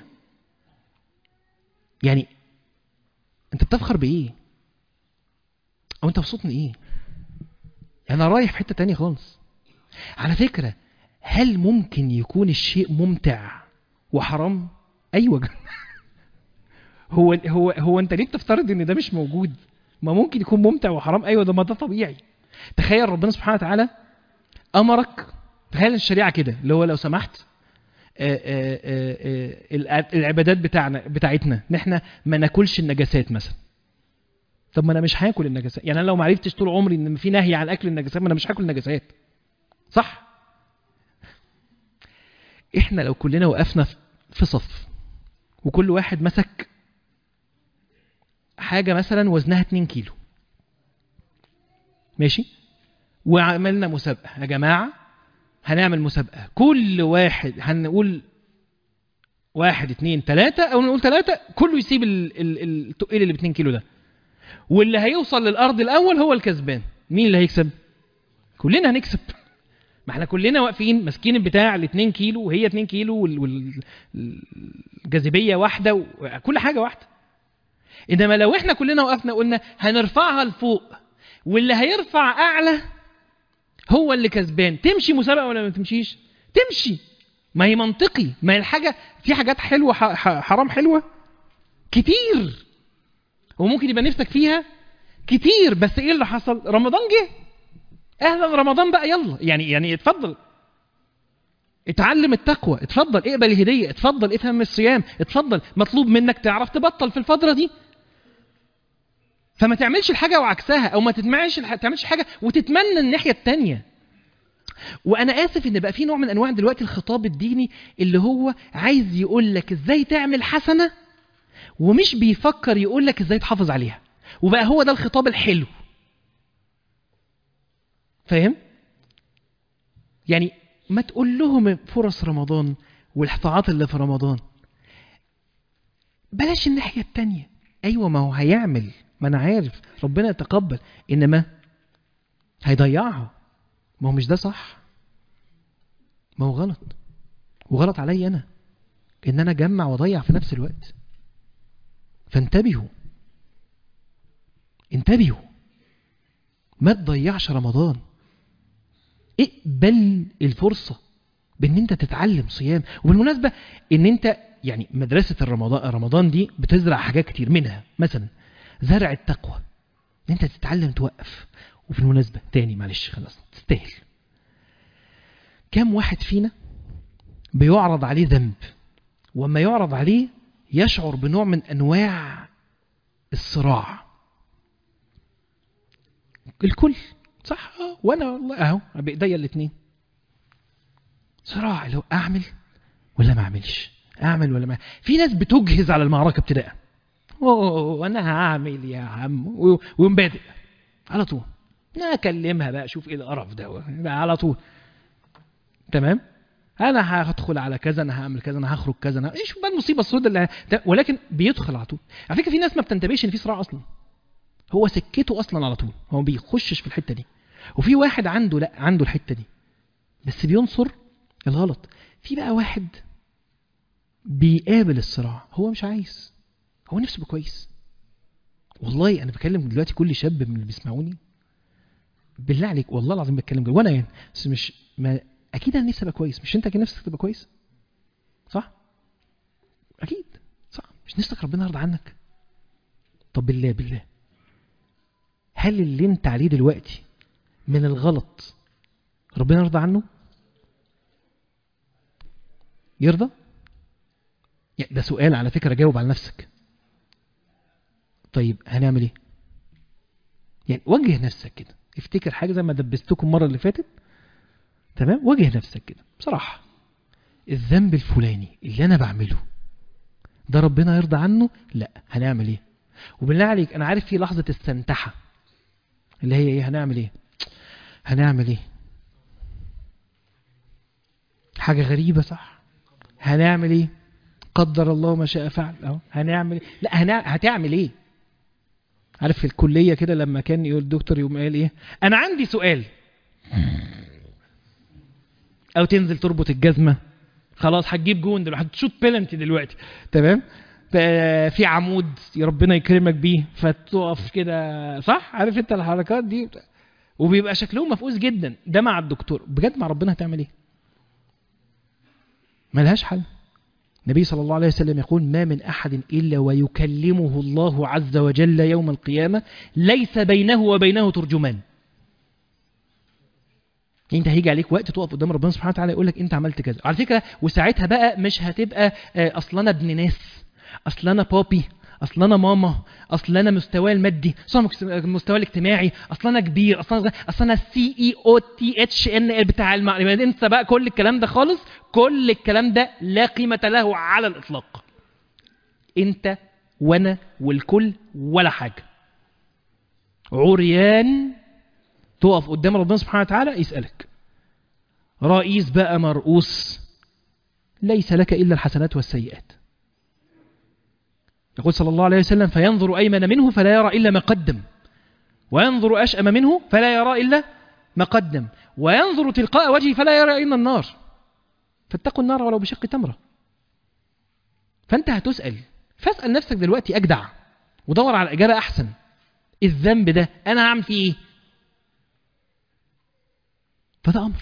يعني انت بتفخر بايه؟ او انت مبسوط من ايه؟ انا رايح في حته تانية خالص. على فكره، هل ممكن يكون الشيء ممتع وحرام؟ ايوه. هو هو هو انت ليه بتفترض ان ده مش موجود؟ ما ممكن يكون ممتع وحرام. ايوه ده ما ده طبيعي. تخيل ربنا سبحانه وتعالى امرك، تخيل الشريعه كده اللي هو لو سمحت آآ آآ العبادات بتاعنا بتاعتنا ان احنا ما ناكلش النجاسات مثلا. طب ما انا مش هاكل النجاسات، يعني انا لو ما عرفتش طول عمري ان في نهي عن اكل النجاسات ما انا مش هاكل النجاسات، صح؟ احنا لو كلنا وقفنا في صف وكل واحد مسك حاجه مثلا وزنها اتنين كيلو، ماشي، وعملنا مسابقه يا جماعه، هنعمل مسابقه كل واحد هنقول واحد اتنين تلاتة او نقول تلاتة، كله يسيب التقيل اللي باتنين كيلو ده، واللي هيوصل للارض الاول هو الكسبان. مين اللي هيكسب؟ كلنا هنكسب. ما احنا كلنا واقفين ماسكين البتاع الاتنين كيلو، وهي اتنين كيلو والجاذبيه واحده وكل حاجه واحده. انما لو احنا كلنا وقفنا قلنا هنرفعها لفوق واللي هيرفع اعلى هو اللي كسبان، تمشي مسابقه ولا ما تمشيش؟ تمشي. ما هي منطقي، ما هي الحاجه في حاجات حلوه حرام حلوه كتير وممكن يبقى نفسك فيها كتير، بس ايه اللي حصل؟ رمضان جه، اهلا رمضان بقى، يلا يعني يعني اتفضل اتعلم التقوى، اتفضل اقبل الهديه، اتفضل افهم الصيام، اتفضل مطلوب منك تعرف تبطل في الفتره دي. فما تعملش الحاجه وعكسها، او ما تتمعش تعملش حاجه وتتمنى الناحيه التانية. وانا اسف ان بقى في نوع من انواع دلوقتي الخطاب الديني اللي هو عايز يقول لك ازاي تعمل حسنه ومش بيفكر يقول لك ازاي تحافظ عليها، وبقى هو ده الخطاب الحلو. فاهم؟ يعني ما تقول لهم فرص رمضان والطاعات اللي في رمضان، بلاش الناحيه التانية. ايوه ما هو هيعمل، ما انا عارف ربنا يتقبل، انما هيضيعها. ما هو مش ده صح، ما هو غلط، وغلط علي انا ان انا اجمع واضيع في نفس الوقت. فانتبهوا انتبهوا، ما تضيعش رمضان. اقبل الفرصة بان انت تتعلم صيام. وبالمناسبة ان انت يعني مدرسة الرمضان رمضان دي بتزرع حاجات كتير، منها مثلا زرع التقوى، ان انت تتعلم توقف. وفي المناسبة تاني معلش خلاص تستاهل، كم واحد فينا بيعرض عليه ذنب، وما يعرض عليه يشعر بنوع من انواع الصراع؟ الكل صح، وانا والله اهو بايديا الاثنين صراع، لو اعمل ولا ما اعملش، اعمل ولا ما. في ناس بتجهز على المعركه ابتداء، اوه انا هعمل يا عم، ويقوم بادئ على طول. انا اكلمها بقى، شوف ايه القرف ده على طول. تمام، انا هدخل على كذا، انا هعمل كذا، انا هخرج كذا، انا ايش بقى المصيبه السوداء اللي ه... ولكن بيدخل على طول. على فكره في ناس ما بتنتبهش ان في صراع اصلا، هو سكته اصلا على طول، هو ما بيخشش في الحته دي. وفي واحد عنده لا عنده الحته دي بس بينصر الغلط. في بقى واحد بيقابل الصراع، هو مش عايز، هو نفسه يبقى كويس. والله انا بكلم دلوقتي كل شاب من اللي بيسمعوني، بالله عليك والله العظيم بتكلم جد، وانا يعني بس مش ما اكيد انا نفسي ابقى كويس. مش انت كان نفسك تبقى كويس؟ صح؟ اكيد صح. مش نفسك ربنا يرضى عنك؟ طب بالله بالله، هل اللي انت عليه دلوقتي من الغلط ربنا يرضى عنه؟ يرضى؟ يعني ده سؤال على فكرة، جاوب على نفسك. طيب هنعمل ايه؟ يعني وجه نفسك كده، افتكر حاجة زي ما دبستكم المرة اللي فاتت، تمام؟ وجه نفسك كده بصراحة، الذنب الفلاني اللي انا بعمله ده ربنا يرضى عنه؟ لا. هنعمل ايه؟ وبالله عليك انا عارف في لحظة السنتحة اللي هي ايه، هنعمل ايه هنعمل ايه حاجة غريبة صح؟ هنعمل ايه؟ قدر الله ما شاء فعل. اهو هنعمل ايه؟ لا هنعمل. هتعمل ايه؟ عارف في الكلية كده لما كان يقول الدكتور يقوم قال ايه، انا عندي سؤال، او تنزل تربط الجزمة، خلاص هتجيب جون دلوقتي، هتشوت بيلنتي دلوقتي، تمام، في عمود ربنا يكرمك بيه فتقف كده صح، عارف انت الحركات دي، وبيبقى شكلهم مفقوس جدا. ده مع الدكتور، بجد مع ربنا هتعمل ايه؟ ملهاش حل. النبي صلى الله عليه وسلم يقول ما من أحد إلا ويكلمه الله عز وجل يوم القيامة ليس بينه وبينه ترجمان. انت هيجي عليك وقت تقف قدام ربنا سبحانه وتعالى يقول لك انت عملت كذا على فكرة، وساعتها بقى مش هتبقى اصل انا ابن ناس، اصل انا بابي، اصل انا ماما، اصل انا مستواي المادي، اصل انا مستواي الاجتماعي، اصل انا كبير، اصل انا اصل انا سي اي او تي اتش ان بتاع المعلومات. انسى بقى كل الكلام ده خالص، كل الكلام ده لا قيمة له على الاطلاق. انت وانا والكل ولا حاجة، عريان تقف قدام ربنا سبحانه وتعالى يسألك. رئيس بقى مرؤوس، ليس لك إلا الحسنات والسيئات. يقول صلى الله عليه وسلم فينظر أيمن منه فلا يرى إلا ما قدم، وينظر أشأم منه فلا يرى إلا ما قدم، وينظر تلقاء وجهه فلا يرى إلا النار، فاتقوا النار ولو بشق تمرة. فأنت هتسأل، فاسأل نفسك دلوقتي أجدع ودور على إجابة أحسن. الذنب ده أنا هعمل فيه إيه؟ فده أمر.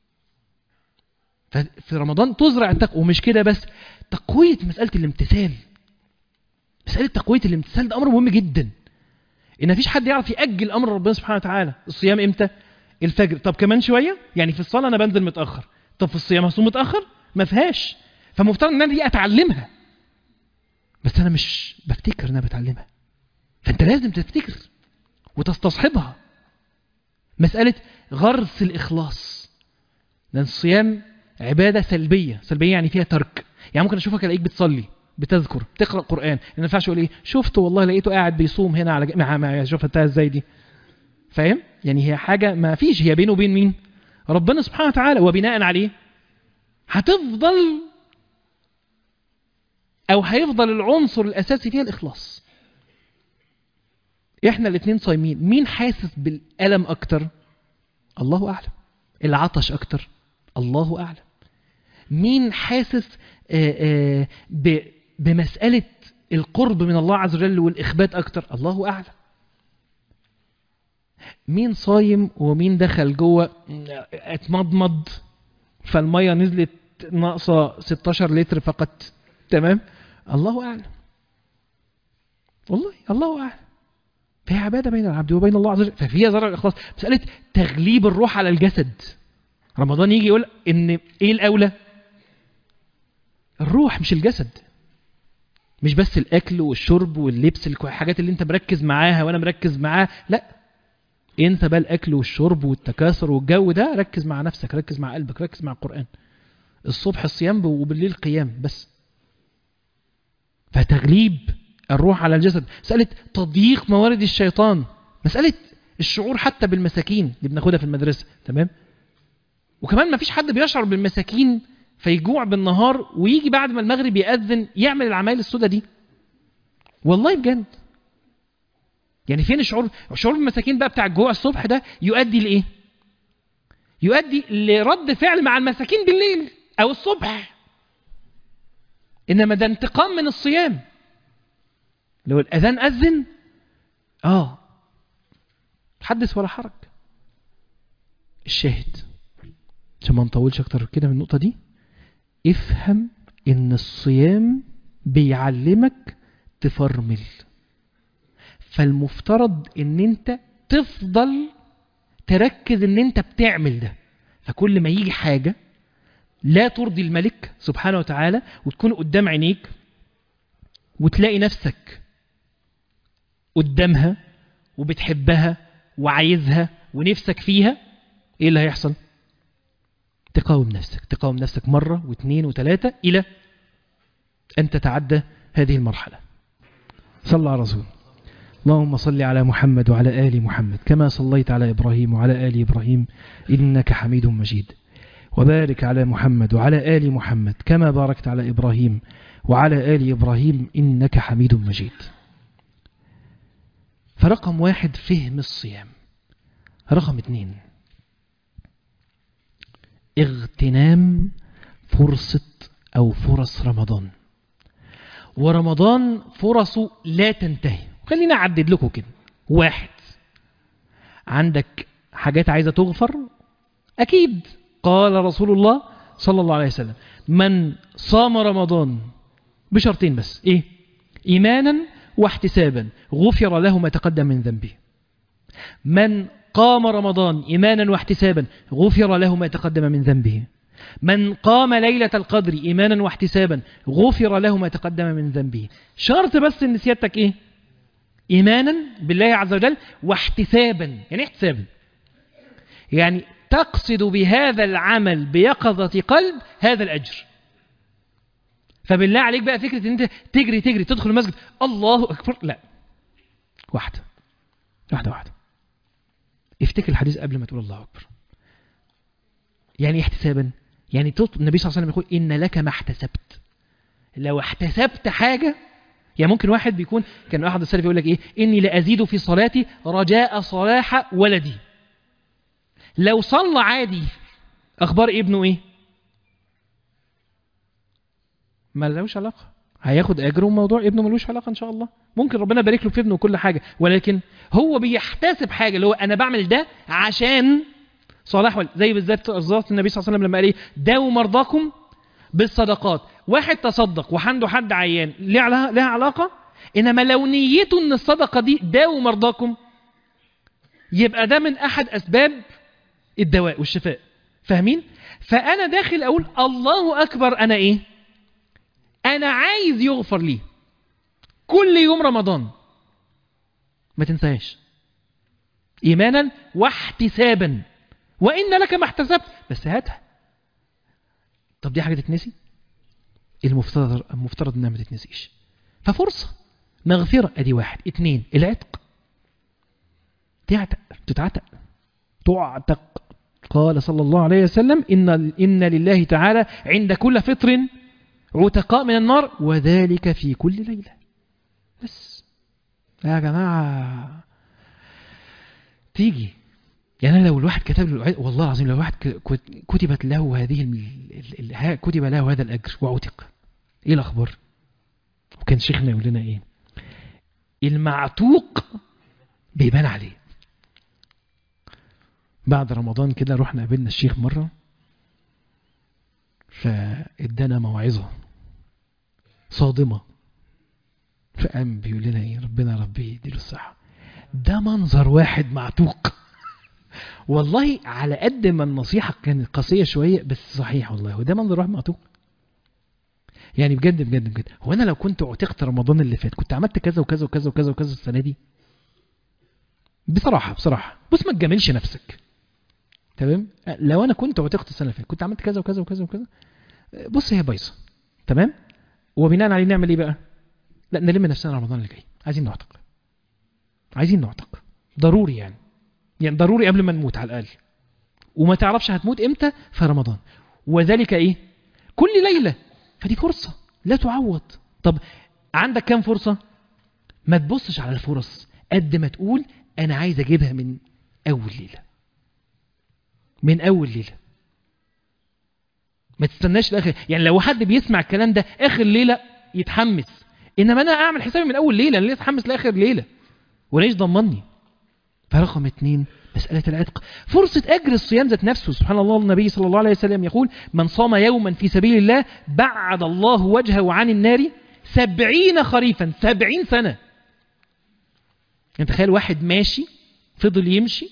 ففي رمضان تزرع التقوى، ومش كده بس، تقوية مسألة الامتثال. مسألة تقوية الامتثال ده أمر مهم جدا، إن مفيش حد يعرف يأجل أمر ربنا سبحانه وتعالى. الصيام إمتى؟ الفجر. طب كمان شوية، يعني في الصلاة أنا بنزل متأخر، طب في الصيام هصوم متأخر؟ ما فيهاش. فمفترض إن أنا دي أتعلمها، بس أنا مش بفتكر إن أنا بتعلمها. فأنت لازم تفتكر وتستصحبها. مسألة غرس الإخلاص، لأن الصيام عبادة سلبية. سلبية يعني فيها ترك. يعني ممكن أشوفك ألاقيك بتصلي، بتذكر، بتقرأ قرآن، ما ينفعش أقول إيه شفته والله لقيته قاعد بيصوم هنا على مع مع شوفتها إزاي دي، فاهم؟ يعني هي حاجة ما فيش، هي بينه وبين مين؟ ربنا سبحانه وتعالى. وبناء عليه هتفضل أو هيفضل العنصر الأساسي فيها الإخلاص. إحنا الاثنين صايمين، مين حاسس بالألم أكتر؟ الله أعلم. العطش أكتر؟ الله أعلم. مين حاسس آآ آآ بمسألة القرب من الله عز وجل والإخبات أكتر؟ الله أعلم. مين صايم ومين دخل جوه اتمضمض فالمية نزلت ناقصة ستاشر لتر فقط؟ تمام؟ الله أعلم. والله الله أعلم. فهي عبادة بين العبد وبين الله عز وجل، ففيها زرع الإخلاص. مسألة تغليب الروح على الجسد. رمضان يجي يقول إن إيه الأولى؟ الروح مش الجسد. مش بس الأكل والشرب واللبس، الحاجات اللي أنت مركز معاها وأنا مركز معاها، لا، انت بقى الأكل والشرب والتكاثر والجو ده، ركز مع نفسك، ركز مع قلبك، ركز مع القرآن. الصبح الصيام وبالليل قيام بس. فتغليب الروح على الجسد. مسألة تضييق موارد الشيطان. مسألة الشعور حتى بالمساكين اللي بناخدها في المدرسة، تمام؟ وكمان ما فيش حد بيشعر بالمساكين فيجوع بالنهار ويجي بعد ما المغرب يأذن يعمل العمايل السوداء دي. والله بجد. يعني فين الشعور؟ الشعور بالمساكين بقى بتاع الجوع الصبح ده يؤدي لإيه؟ يؤدي لرد فعل مع المساكين بالليل أو الصبح. إنما ده انتقام من الصيام. لو الأذان أذن آه حدث ولا حرج. الشاهد عشان ما نطولش أكتر كده من النقطة دي، افهم إن الصيام بيعلمك تفرمل. فالمفترض إن أنت تفضل تركز إن أنت بتعمل ده. فكل ما يجي حاجة لا ترضي الملك سبحانه وتعالى وتكون قدام عينيك وتلاقي نفسك قدامها وبتحبها وعايزها ونفسك فيها، ايه اللي هيحصل؟ تقاوم نفسك، تقاوم نفسك مرة واثنين وثلاثة إلى أن تتعدى هذه المرحلة. صلى على رسول. اللهم صل على محمد وعلى آل محمد كما صليت على إبراهيم وعلى آل إبراهيم إنك حميد مجيد، وبارك على محمد وعلى آل محمد كما باركت على إبراهيم وعلى آل إبراهيم إنك حميد مجيد. فرقم واحد فهم الصيام. رقم اتنين اغتنام فرصة أو فرص رمضان. ورمضان فرصه لا تنتهي. خلينا أعدد لكم كده. واحد، عندك حاجات عايزة تغفر أكيد، قال رسول الله صلى الله عليه وسلم من صام رمضان بشرطين بس، إيه؟ إيمانا واحتسابا غفر له ما تقدم من ذنبه. من قام رمضان إيمانا واحتسابا غفر له ما تقدم من ذنبه. من قام ليلة القدر إيمانا واحتسابا غفر له ما تقدم من ذنبه. شرط بس إن سيادتك إيه؟ إيمانا بالله عز وجل واحتسابا. يعني احتسابا يعني تقصد بهذا العمل بيقظة قلب هذا الأجر. فبالله عليك بقى فكرة ان انت تجري تجري تدخل المسجد الله أكبر، لا، واحدة واحدة واحدة. افتكر الحديث قبل ما تقول الله أكبر. يعني احتسابا يعني النبي صلى الله عليه وسلم يقول إن لك ما احتسبت. لو احتسبت حاجة، يعني ممكن واحد بيكون، كان أحد السلف يقول لك إيه، إني لأزيد في صلاتي رجاء صلاح ولدي. لو صلى عادي أخبار ابنه إيه؟ ما لهوش علاقة، هياخد أجر وموضوع ابنه ملوش علاقة إن شاء الله. ممكن ربنا يبارك له في ابنه وكل حاجة، ولكن هو بيحتسب حاجة اللي هو أنا بعمل ده عشان صلاح ولد. زي بالذات بالظبط النبي صلى الله عليه وسلم لما قال إيه داووا مرضاكم بالصدقات. واحد تصدق وعنده حد عيان لها لها علاقة، إنما لو نيته إن الصدقة دي داووا مرضاكم يبقى ده من أحد أسباب الدواء والشفاء. فاهمين؟ فأنا داخل أقول الله أكبر، أنا إيه؟ أنا عايز يغفر لي كل يوم رمضان. ما تنساش إيمانا واحتسابا وإن لك ما احتسبت، بس هاتها. طب دي حاجة تتنسي؟ المفترض المفترض إنها ما تتنسيش. ففرصة مغفرة أدي واحد. اتنين العتق. تعتق تتعتق تعتق. قال صلى الله عليه وسلم إن إن لله تعالى عند كل فطر عتقاء من النار وذلك في كل ليلة. بس يا جماعة تيجي يعني لو الواحد كتب له، والله العظيم لو الواحد كتبت له هذه ال... كتب له هذا الأجر وعتق، إيه الأخبار؟ وكان شيخنا يقول لنا إيه؟ المعتوق بيبان عليه. بعد رمضان كده رحنا قابلنا الشيخ مرة فادانا موعظة صادمة، فقام بيقول لنا ايه ربنا ربي يديله الصحة. ده منظر واحد معتوق. والله على قد ما النصيحة كانت قاسية شوية بس صحيح والله، وده منظر واحد معتوق. يعني بجد بجد بجد هو انا لو كنت عتقت رمضان اللي فات كنت عملت كذا وكذا وكذا وكذا وكذا السنة دي. بصراحة بصراحة بص ما تجاملش نفسك، تمام؟ لو انا كنت عتقت السنة اللي فاتت كنت عملت كذا وكذا وكذا وكذا. بص هي بايظة، تمام؟ وبناء عليه نعمل ايه بقى؟ لا نلم نفسنا رمضان اللي جاي عايزين نعتق، عايزين نعتق ضروري، يعني يعني ضروري قبل ما نموت على الأقل. وما تعرفش هتموت امتى في رمضان، وذلك ايه؟ كل ليلة. فدي فرصة لا تعوض. طب عندك كام فرصة؟ ما تبصش على الفرص قد ما تقول انا عايز اجيبها من اول ليلة، من اول ليلة. ما تستناش الاخر. يعني لو حد بيسمع الكلام ده اخر ليلة يتحمس، انما انا اعمل حسابي من اول ليلة، انا ليه اتحمس لاخر ليلة وليش ضمني؟ فرقم اتنين مسألة العتق. فرصة أجر الصيام ذات نفسه. سبحان الله النبي صلى الله عليه وسلم يقول من صام يوما في سبيل الله بعد الله وجهه عن النار سبعين خريفا. سبعين سنة. انت تخيل واحد ماشي فضل يمشي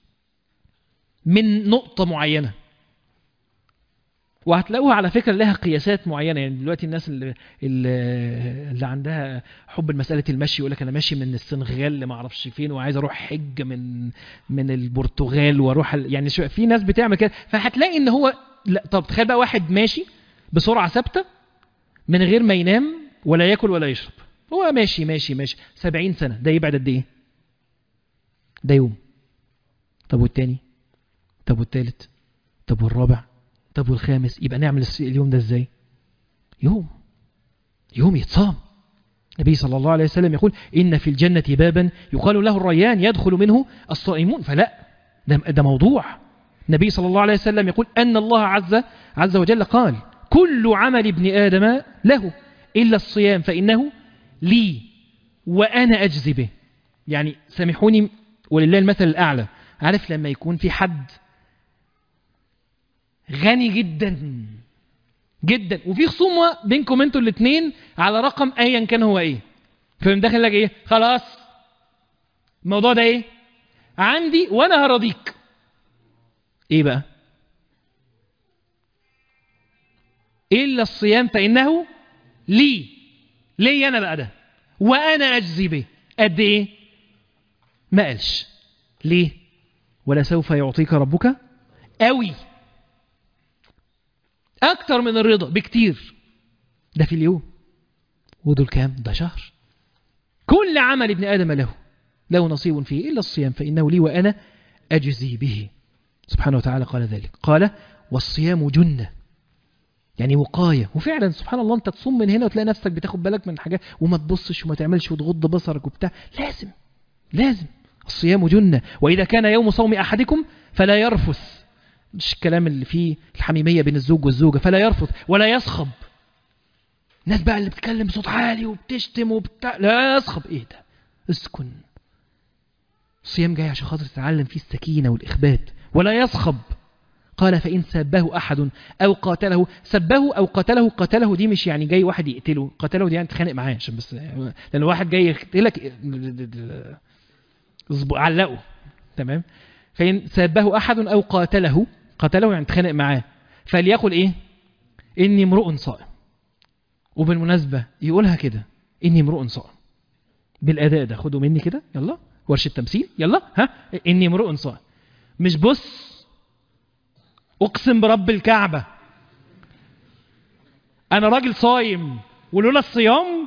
من نقطة معينة، وهتلاقوها على فكرة لها قياسات معينة. يعني دلوقتي الناس اللي, اللي عندها حب المسألة المشي يقول لك أنا ماشي من السنغال لما أعرفش فين وعايز أروح حج من من البرتغال وأروح ال... يعني شو في ناس بتعمل كده. فهتلاقي إن هو لا. طب تخيل بقى واحد ماشي بسرعة ثابتة من غير ما ينام ولا ياكل ولا يشرب، هو ماشي ماشي ماشي سبعين سنة، ده يبعد قد ايه؟ ده يوم. طب والتاني؟ طب والتالت؟ طب والرابع؟ طب والخامس؟ يبقى نعمل اليوم ده ازاي؟ يوم يوم يتصام. النبي صلى الله عليه وسلم يقول إن في الجنة بابا يقال له الريان يدخل منه الصائمون. فلا، ده, ده موضوع. النبي صلى الله عليه وسلم يقول أن الله عز, عز وجل قال كل عمل ابن آدم له إلا الصيام فإنه لي وأنا أجزي به. يعني سامحوني ولله المثل الأعلى، عارف لما يكون في حد غني جدا جدا وفي خصومه بينكم انتوا الاثنين على رقم ايا كان هو ايه، فيقوم داخل لك ايه؟ خلاص الموضوع ده ايه عندي وانا هرضيك. ايه بقى؟ الا الصيام فانه لي، لي انا بقى ده وانا اجزي به. قد ايه؟ ما قالش ليه. ولا سوف يعطيك ربك قوي اكتر من الرضا بكتير. ده في اليوم، ودول كام؟ ده شهر. كل عمل ابن آدم له له نصيب فيه إلا الصيام فإنه لي وأنا أجزي به. سبحانه وتعالى قال ذلك، قال والصيام جنة، يعني وقاية. وفعلا سبحان الله أنت تصوم من هنا وتلاقي نفسك بتاخد بالك من حاجات وما تبصش وما تعملش وتغض بصرك وبتاع. لازم لازم الصيام جنة. وإذا كان يوم صوم أحدكم فلا يرفث، مش الكلام اللي فيه الحميمية بين الزوج والزوجة، فلا يرفث ولا يصخب. الناس بقى اللي بتتكلم بصوت عالي وبتشتم وبتاع، لا يصخب. ايه ده؟ اسكن. الصيام جاي عشان خاطر تتعلم فيه السكينة والإخبات. ولا يصخب. قال فإن سبه أحد أو قاتله. سبه أو قتله، قتله دي مش يعني جاي واحد يقتله، قتله دي يعني تخانق معاه، عشان بس لأن واحد جاي يقتلك علقه. تمام. فإن سبه أحد أو قاتله، قتله يعني تخانق معاه، فليقل إيه؟ إني امرؤ صائم. وبالمناسبة يقولها كده، إني امرؤ صائم، بالأداء ده. خدوا مني كده يلا ورشة تمثيل يلا، ها إني امرؤ صائم. مش بص أقسم برب الكعبة أنا راجل صايم ولولا الصيام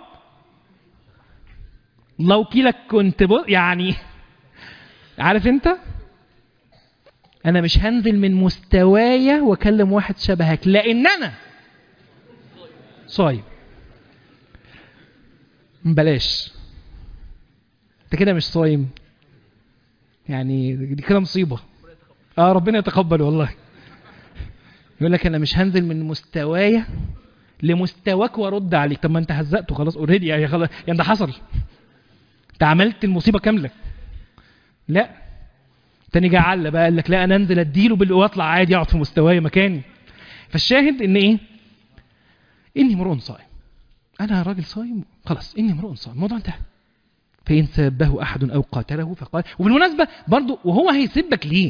لو كيلك كنت بص يعني عارف أنت، أنا مش هنزل من مستوايا وأكلم واحد شبهك لأن أنا صايم. بلاش، انت كده مش صايم، يعني دي كده مصيبة. اه ربنا يتقبل والله. يقول لك انا مش هنزل من مستوايا لمستواك وارد عليك. طب ما انت هزقته خلاص اوريدي، يعني خلاص يعني ده حصل، انت عملت المصيبة كاملة. لا، تاني جه علق بقى قال لك لا انا انزل اديله بال واطلع عادي اقعد في مستواي مكاني. فالشاهد ان ايه؟ اني امرؤ صائم، انا راجل صايم خلاص، اني امرؤ صائم، الموضوع انتهى. فإن سبه أحد أو قاتله فقال. وبالمناسبة برضو وهو هيسبك ليه؟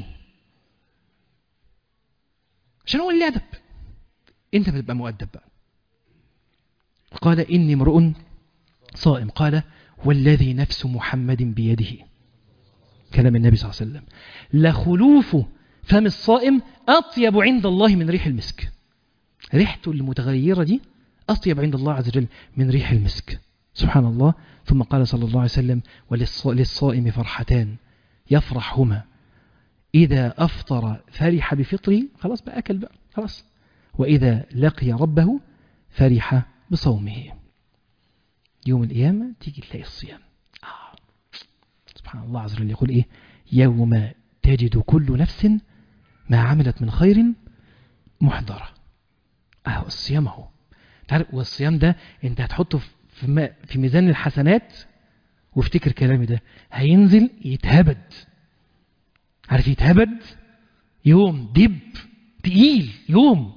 عشان هو اللي أدب، أنت بتبقى مؤدب بقى. قال إني امرؤ صائم. قال والذي نفس محمد بيده، كلام النبي صلى الله عليه وسلم، لخلوف فم الصائم أطيب عند الله من ريح المسك. ريحته المتغيرة دي أطيب عند الله عز وجل من ريح المسك. سبحان الله. ثم قال صلى الله عليه وسلم وللصائم فرحتان يفرحهما، إذا أفطر فرح بفطره، خلاص بقى أكل بقى خلاص، وإذا لقي ربه فرح بصومه. يوم القيامة تيجي تلاقي الصيام. آه. سبحان الله عز وجل يقول إيه؟ يوم تجد كل نفس ما عملت من خير محضرة. أهو الصيام أهو. تعرف والصيام ده أنت هتحطه في في ميزان الحسنات، وافتكر كلامي ده هينزل يتهبد. عارف يتهبد؟ يوم دب تقيل، يوم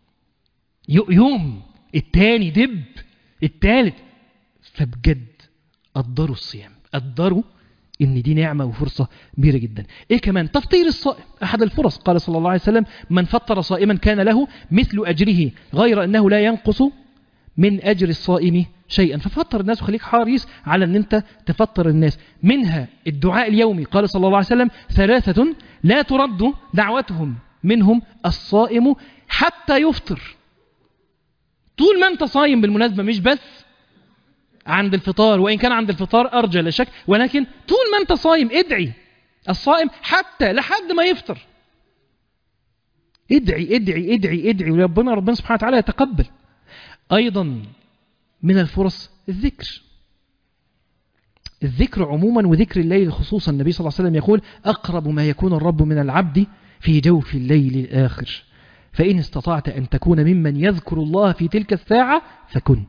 يوم التاني دب التالت. فبجد قدروا الصيام، قدروا ان دي نعمة وفرصة كبيرة جدا. ايه كمان؟ تفطير الصائم احد الفرص. قال صلى الله عليه وسلم من فطر صائما كان له مثل اجره غير انه لا ينقص من اجر الصائم شيئا. ففطر الناس وخليك حريص على ان انت تفطر الناس. منها الدعاء اليومي. قال صلى الله عليه وسلم ثلاثة لا ترد دعوتهم، منهم الصائم حتى يفطر. طول ما انت صايم بالمناسبة، مش بس عند الفطار، وإن كان عند الفطار أرجى لا شك، ولكن طول ما أنت صايم ادعي. الصائم حتى لحد ما يفطر ادعي ادعي ادعي ادعي وربنا ربنا سبحانه وتعالى يتقبل. أيضا من الفرص الذكر، الذكر عموما وذكر الليل خصوصا. النبي صلى الله عليه وسلم يقول أقرب ما يكون الرب من العبد في جوف الليل الآخر، فإن استطعت أن تكون ممن يذكر الله في تلك الساعة فكن.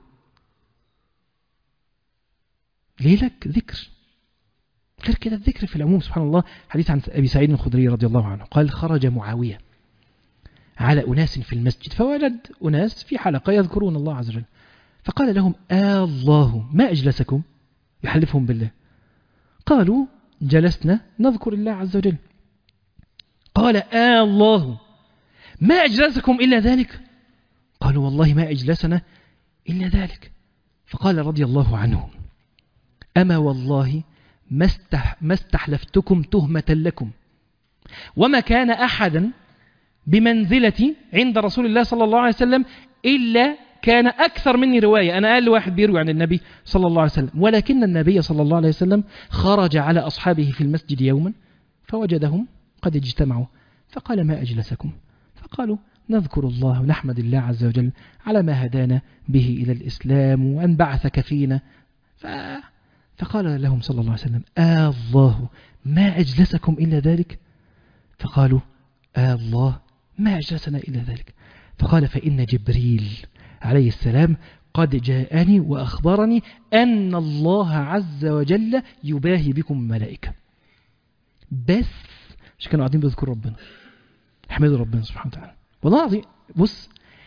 ليلك ذكر، غير كده الذكر في العموم. سبحان الله، حديث عن أبي سعيد الخدري رضي الله عنه قال خرج معاوية على أناس في المسجد فوجد أناس في حلقة يذكرون الله عز وجل، فقال لهم آه الله ما أجلسكم، يحلفهم بالله. قالوا جلسنا نذكر الله عز وجل. قال آه الله ما أجلسكم إلا ذلك؟ قالوا والله ما أجلسنا إلا ذلك. فقال رضي الله عنه أما والله ما استحلفتكم تهمة لكم، وما كان أحدا بمنزلتي عند رسول الله صلى الله عليه وسلم إلا كان أكثر مني رواية، أنا أقل واحد بيروي عن النبي صلى الله عليه وسلم، ولكن النبي صلى الله عليه وسلم خرج على أصحابه في المسجد يوما فوجدهم قد اجتمعوا فقال ما أجلسكم؟ فقالوا نذكر الله ونحمد الله عز وجل على ما هدانا به إلى الإسلام وأن بعثك فينا. ف... فقال لهم صلى الله عليه وسلم آه الله ما أجلسكم إلا ذلك؟ فقالوا آه الله ما أجلسنا إلا ذلك. فقال فإن جبريل عليه السلام قد جاءني وأخبرني أن الله عز وجل يباهي بكم ملائكة. بس مش كانوا قاعدين بيذكروا ربنا، احمدوا ربنا سبحانه وتعالى. والله العظيم بص،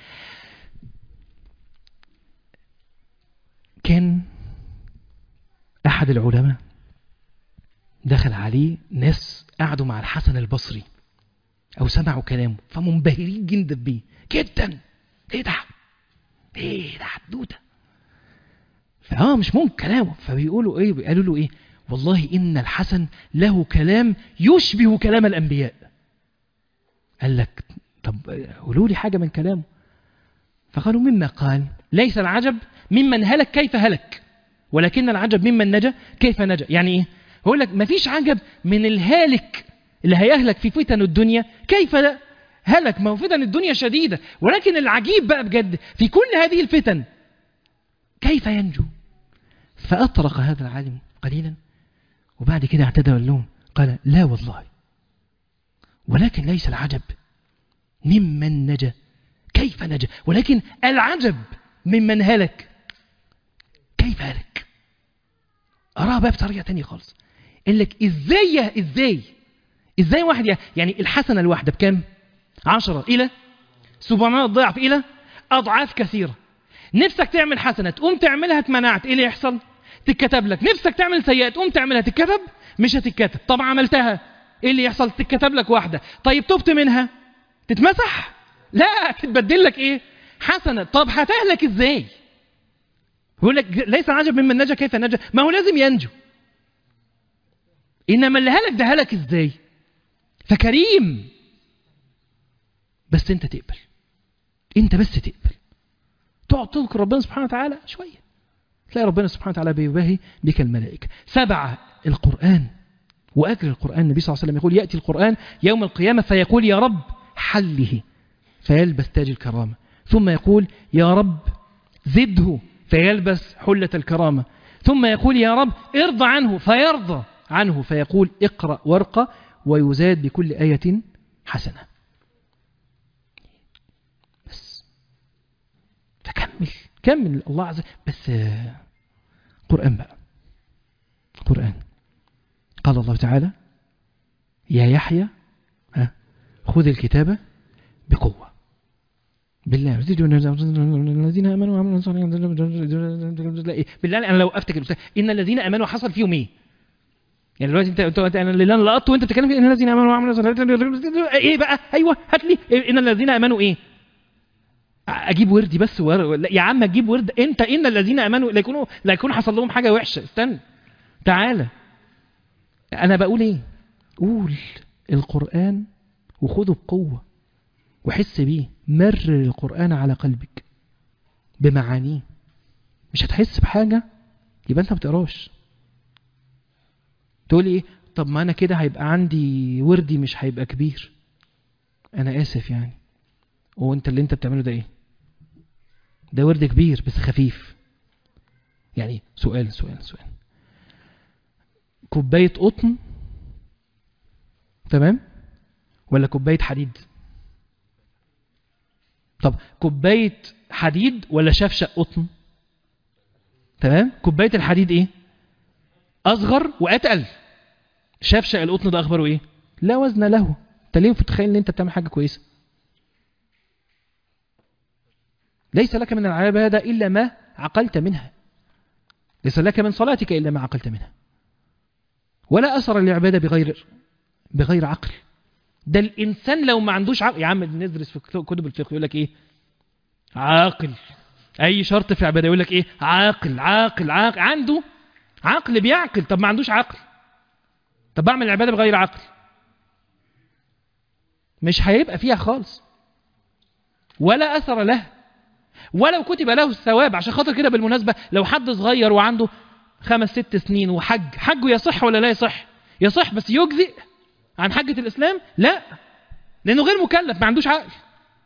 كان أحد العلماء دخل عليه ناس قعدوا مع الحسن البصري أو سمعوا كلامه فمنبهرين جدا بيه جدا. إيه ده؟ إيه ده حدوتة؟ فآه مش ممكن كلامه. فبيقولوا إيه؟ قالوا له إيه؟ والله إن الحسن له كلام يشبه كلام الأنبياء. قال لك طب قولوا لي حاجة من كلامه. فقالوا مما قال ليس العجب ممن هلك كيف هلك، ولكن العجب ممن نجا كيف نجا. يعني إيه؟ هقول لك مفيش عجب من الهالك اللي هيهلك في فتن الدنيا كيف هلك، ما هو فتن الدنيا شديدة، ولكن العجيب بقى بجد في كل هذه الفتن كيف ينجو. فأطرق هذا العالم قليلا وبعد كده اعتذر لهم قال لا والله، ولكن ليس العجب ممن نجا كيف نجا، ولكن العجب ممن هلك كيف هلك. أراها بقى بطريقة تانية خالص. قال لك إزاي إزاي إزاي واحد يعني الحسنة الواحدة بكام؟ عشرة إلى سبعمائة ضعف إلى أضعاف كثيرة. نفسك تعمل حسنة تقوم تعملها اتمنعت، إيه اللي يحصل؟ تتكتب لك. نفسك تعمل سيئة تقوم تعملها تتكتب؟ مش هتتكتب. طب عملتها إيه اللي يحصل؟ تتكتب لك واحدة. طيب تبت منها تتمسح؟ لا، تتبدل لك إيه؟ حسنة. طب هتهلك إزاي؟ يقول لك ليس عجب ممن نجا كيف نجا، ما هو لازم ينجو، إنما اللي هلك ده هلك إزاي؟ فكريم بس أنت تقبل، أنت بس تقبل، تقعد تذكر ربنا سبحانه وتعالى شوية تلاقي ربنا سبحانه وتعالى بيباهي بك الملائكة. سبعة القرآن وأجر القرآن. النبي صلى الله عليه وسلم يقول يأتي القرآن يوم القيامة فيقول يا رب حله فيلبس تاج الكرامة، ثم يقول يا رب زده فيلبس حلة الكرامة، ثم يقول يا رب ارضى عنه فيرضى عنه فيقول اقرأ وارقى ويزاد بكل آية حسنة. بس فكمل كمل الله عز وجل. بس قرآن بقى، قرآن. قال الله تعالى يا يحيى خذ الكتاب بقوة بالله الذين امنوا وعملوا الصالحات بالله. انا لو افتكر ان الذين امنوا حصل فيهم ايه؟ يعني دلوقتي انت انت انا اللي انا لقطته وانت بتتكلم في ان الذين امنوا وعملوا الصالحات ايه بقى؟ ايوه هات لي ان الذين امنوا ايه؟ اجيب وردي بس ور... يا عم اجيب ورد انت ان الذين امنوا لا يكونوا لا يكون حصل لهم حاجه وحشه. استنى تعالى انا بقول ايه؟ قول القرآن وخده بقوة وحس بيه، مرر القرآن على قلبك بمعانيه. مش هتحس بحاجة يبقى انت ما بتقراش. تقول ايه؟ طب ما انا كده هيبقى عندي وردي مش هيبقى كبير. انا اسف يعني، وانت اللي انت بتعمله ده ايه؟ ده ورد كبير بس خفيف. يعني سؤال سؤال سؤال كوباية قطن تمام ولا كوباية حديد؟ طب كوباية حديد ولا شفشق قطن؟ تمام. كوباية الحديد ايه؟ اصغر واتقل. شفشق القطن ده اخباره ايه؟ لا وزن له. انت ليه بتتخيل ان انت بتعمل حاجة كويسة؟ ليس لك من العبادة الا ما عقلت منها، ليس لك من صلاتك الا ما عقلت منها، ولا اثر للعبادة بغير بغير عقل. ده الانسان لو ما عندوش عقل، يا عم ندرس في كتب الفقه يقول لك ايه؟ عاقل. اي شرط في العباده يقول لك ايه؟ عاقل عاقل عاقل. عنده عقل بيعقل. طب ما عندوش عقل، طب بعمل العباده بغير عقل، مش هيبقى فيها خالص، ولا اثر له، ولو كتب له الثواب. عشان خاطر كده بالمناسبه لو حد صغير وعنده خمس ست سنين وحج، حجه يصح ولا لا يصح؟ يصح، بس يجزئ عن حجة الإسلام؟ لا، لأنه غير مكلف، ما عندوش عقل.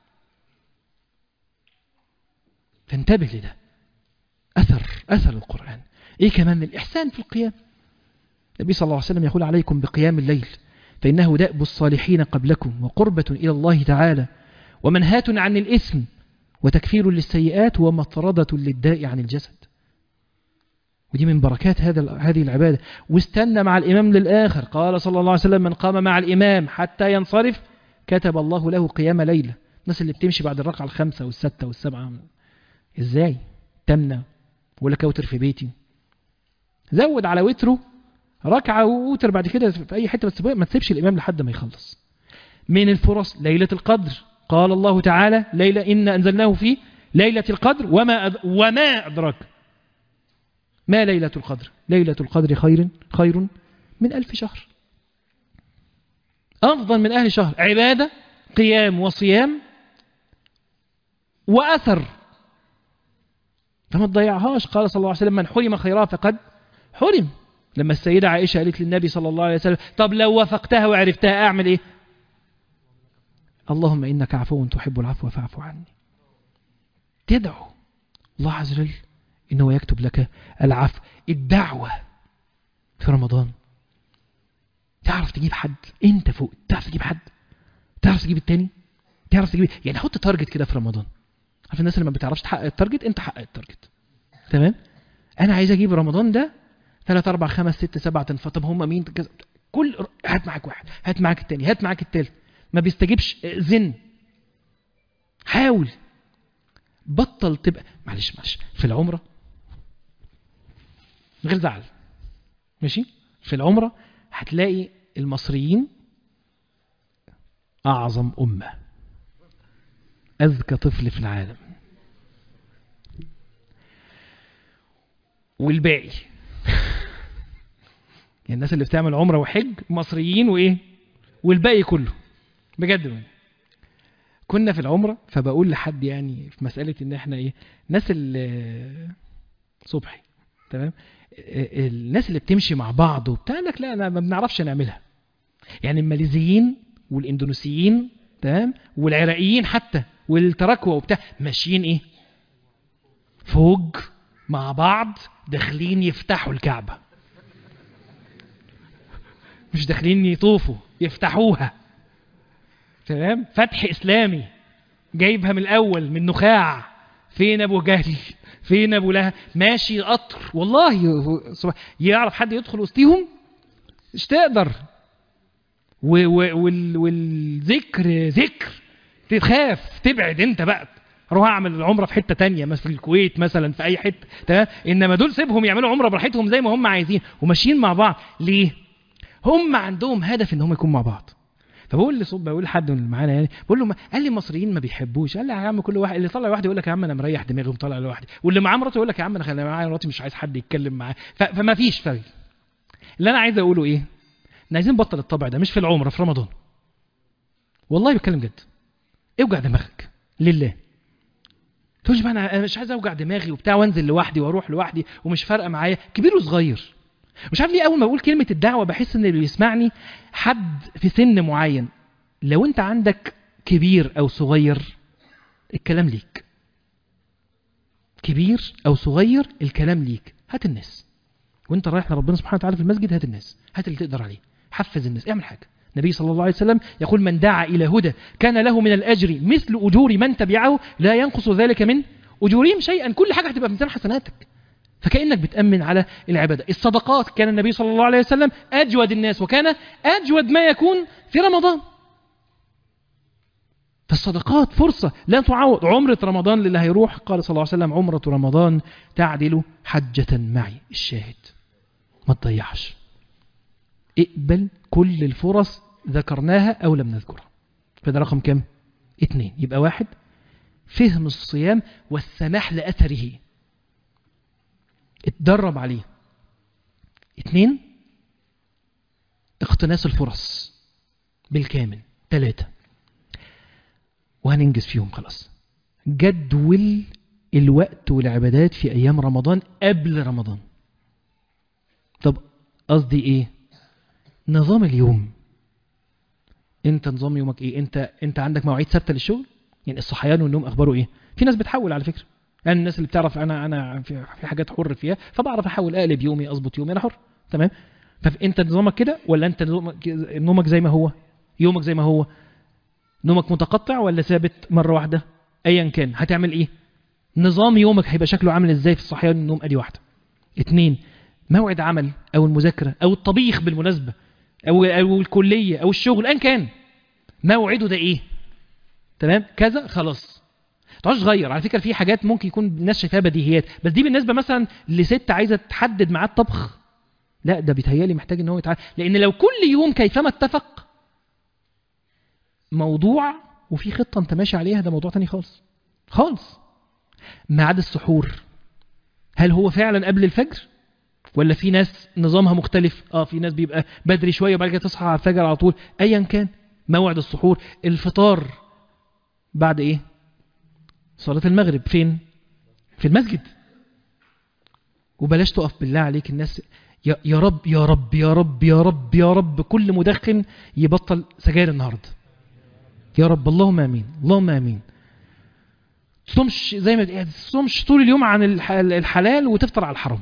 فانتبه لده. أثر أثر القرآن إيه كمان؟ الإحسان في القيام. النبي صلى الله عليه وسلم يقول عليكم بقيام الليل فإنه دأب الصالحين قبلكم وقربة إلى الله تعالى ومنهاة عن الإثم وتكفير للسيئات ومطردة للداء عن الجسد. ودي من بركات هذا هذه العبادة. واستنى مع الإمام للآخر. قال صلى الله عليه وسلم من قام مع الإمام حتى ينصرف كتب الله له قيام ليلة. الناس اللي بتمشي بعد الركعة الخامسة والستة والسبعة إزاي؟ تمنى ولا كوتر في بيتي؟ زود على وتره ركعة ووتر بعد كده في أي حتة، بس ما تسيبش الإمام لحد ما يخلص. من الفرص ليلة القدر. قال الله تعالى ليلة إن أنزلناه في ليلة القدر وما أد... وما أدرك ما ليلة القدر. ليلة القدر خير خير من ألف شهر. أفضل من أهل شهر. عبادة، قيام وصيام وأثر، فما تضيعهاش. قال صلى الله عليه وسلم من حرم خيرها فقد حرم. لما السيدة عائشة قالت للنبي صلى الله عليه وسلم طب لو وفقتها وعرفتها أعمل إيه؟ اللهم إنك عفو تحب العفو فاعف عني. تدعو الله عز وجل إنه يكتب لك العفو. الدعوة في رمضان تعرف تجيب حد انت فوق، تعرف تجيب حد، تعرف تجيب التاني، تعرف تجيب يعني. حط تارجت كده في رمضان. عارف الناس اللي ما بتعرفش تحقق التارجت، انت حقق التارجت. تمام. انا عايز اجيب رمضان ده ثلاثة أربعة خمسة ستة سبعة تنفى. طب هم مين؟ كل هات معاك واحد، هات معاك التاني، هات معاك التالت. ما بيستجيبش زن. حاول بطل تبقى معلش معلش في العمرة من غير زعل ماشي. في العمرة هتلاقي المصريين أعظم أمة، أذكى طفل في العالم، والباقي يعني الناس اللي بتعمل عمرة وحج مصريين وإيه والباقي كله بجد. كنا في العمرة فبقول لحد يعني في مسألة إن إحنا إيه ناس اللي صبحي تمام، الناس اللي بتمشي مع بعض وبتاع لك لا أنا ما بنعرفش نعملها. يعني الماليزيين والاندونيسيين تمام والعراقيين حتى والتراكوة وبتاع ماشيين ايه فوق مع بعض داخلين يفتحوا الكعبة، مش داخلين يطوفوا يفتحوها. تمام. فتح اسلامي جايبها من الاول من نخاع. فين ابو جهل؟ فين ابو لهب؟ ماشي قطر والله يعرف حد يدخل وسطيهم؟ مش تقدر. والذكر ذكر تخاف تبعد انت بقى. اروح اعمل العمره في حته تانية مثلا في الكويت مثلا في اي حته تمام. انما دول سيبهم يعملوا عمره براحتهم زي ما هم عايزين وماشيين مع بعض. ليه؟ هم عندهم هدف ان هم يكونوا مع بعض. فبقول لصوت بقول لحد من اللي معانا يعني بقول له ما قال لي المصريين ما بيحبوش. قال لي يا عم كل واحد اللي طلع لوحده يقول لك يا عم انا مريح دماغي ومطلع لوحدي، واللي معاه مراته يقول لك يا عم انا خلي معايا مراتي مش عايز حد يتكلم معاه. فما فيش فرق. اللي انا عايز اقوله ايه؟ احنا عايزين نبطل الطبع ده، مش في العمره في رمضان. والله بتكلم جد. اوجع دماغك لله. تقولش بقى انا مش عايز اوجع دماغي وبتاع وانزل لوحدي واروح لوحدي ومش فارقه معايا كبير وصغير. مش عارف ليه اول ما بقول كلمه الدعوه بحس ان اللي بيسمعني حد في سن معين. لو انت عندك كبير او صغير الكلام ليك، كبير او صغير الكلام ليك. هات الناس وانت رايح لربنا سبحانه وتعالى في المسجد، هات الناس، هات اللي تقدر عليه، حفز الناس، اعمل حاجه. النبي صلى الله عليه وسلم يقول من دعا الى هدى كان له من الاجر مثل اجور من تبعه لا ينقص ذلك من اجورهم شيئا. كل حاجه هتبقى بميزان حسناتك، فكانك بتامن على العباده. الصدقات، كان النبي صلى الله عليه وسلم اجود الناس وكان اجود ما يكون في رمضان. فالصدقات فرصة لا تعوض. عمرة رمضان للي هيروح قال صلى الله عليه وسلم عمرة رمضان تعدل حجة معي. الشاهد ما تضيعش، اقبل كل الفرص ذكرناها أو لم نذكرها. فده رقم كم؟ اتنين. يبقى واحد فهم الصيام والسماح لأثره، اتدرب عليه. اتنين اقتناص الفرص بالكامل. ثلاثة وهننجز فيهم خلاص، جدول الوقت والعبادات في أيام رمضان قبل رمضان. طب قصدي إيه؟ نظام اليوم. أنت نظام يومك إيه؟ أنت أنت عندك مواعيد ثابتة للشغل؟ يعني الصحيان والنوم أخباره إيه؟ في ناس بتحول على فكرة، يعني الناس اللي بتعرف أنا أنا في حاجات حر فيها فبعرف أحول أقلب يومي أظبط يومي، أنا حر تمام. فأنت نظامك كده ولا أنت نومك زي ما هو؟ يومك زي ما هو؟ نومك متقطع ولا ثابت مرة واحدة؟ ايا كان هتعمل ايه؟ نظام يومك هيبقى شكله عامل ازاي في الصحيان والنوم؟ ادي واحدة. اتنين موعد عمل او المذاكرة او الطبيخ بالمناسبة او, أو الكلية او الشغل ان كان موعده ده ايه؟ تمام كذا خلاص. تعالش غير. على فكرة في حاجات ممكن يكون الناس شايفاها بديهيات بس دي بالنسبة مثلا لست عايزة تحدد معاه الطبخ، لا ده بيتهيالي محتاج ان هو يتعلم. لان لو كل يوم كيفما اتفق موضوع وفي خطة انت ماشي عليها ده موضوع تاني خالص خالص. ميعاد السحور هل هو فعلا قبل الفجر ولا في ناس نظامها مختلف؟ اه في ناس بيبقى بدري شوية وبعد كده تصحى على الفجر على طول. ايا كان موعد السحور. الفطار بعد ايه؟ صلاة المغرب. فين؟ في المسجد. وبلاش تقف بالله عليك الناس يا, يا رب يا رب يا رب يا رب يا رب كل مدخن يبطل سجاير النهارده يا رب. اللهم امين اللهم امين. تصومش زي ما تصومش طول اليوم عن الحلال وتفطر على الحرام.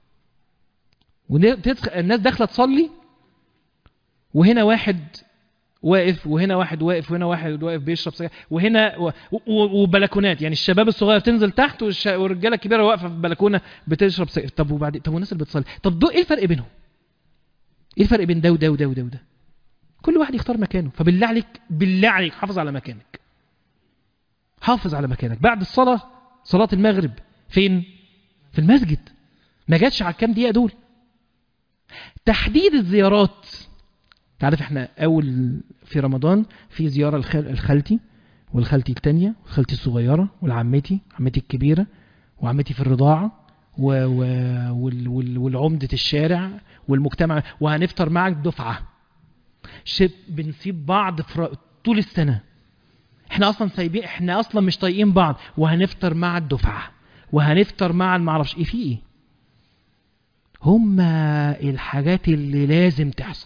والناس داخله تصلي وهنا واحد واقف وهنا واحد واقف وهنا واحد واقف بيشرب سجاير وهنا و... و... وبلكونات، يعني الشباب الصغير تنزل تحت والش... والرجاله الكبيره واقفه في البلكونه بتشرب سجاير. طب وبعدين طب والناس اللي بتصلي طب دول ايه الفرق بينهم؟ ايه الفرق بين ده وده وده وده وده؟ كل واحد يختار مكانه. فبالله عليك بالله عليك حافظ على مكانك، حافظ على مكانك. بعد الصلاة صلاة المغرب فين؟ في المسجد. ما جاتش على الكام دقيقة دول. تحديد الزيارات. تعرف احنا اول في رمضان في زيارة الخالتي والخالتي التانية والخالتي الصغيرة والعمتي عمتي الكبيرة وعمتي في الرضاعة و... و... وال... وال... والعمدة الشارع والمجتمع، وهنفطر معك دفعة. شب بنسيب بعض في طول السنة. احنا اصلا سايبين، احنا اصلا مش طايقين بعض وهنفطر مع الدفعة وهنفطر مع المعرفش ايه. في ايه؟ هما الحاجات اللي لازم تحصل.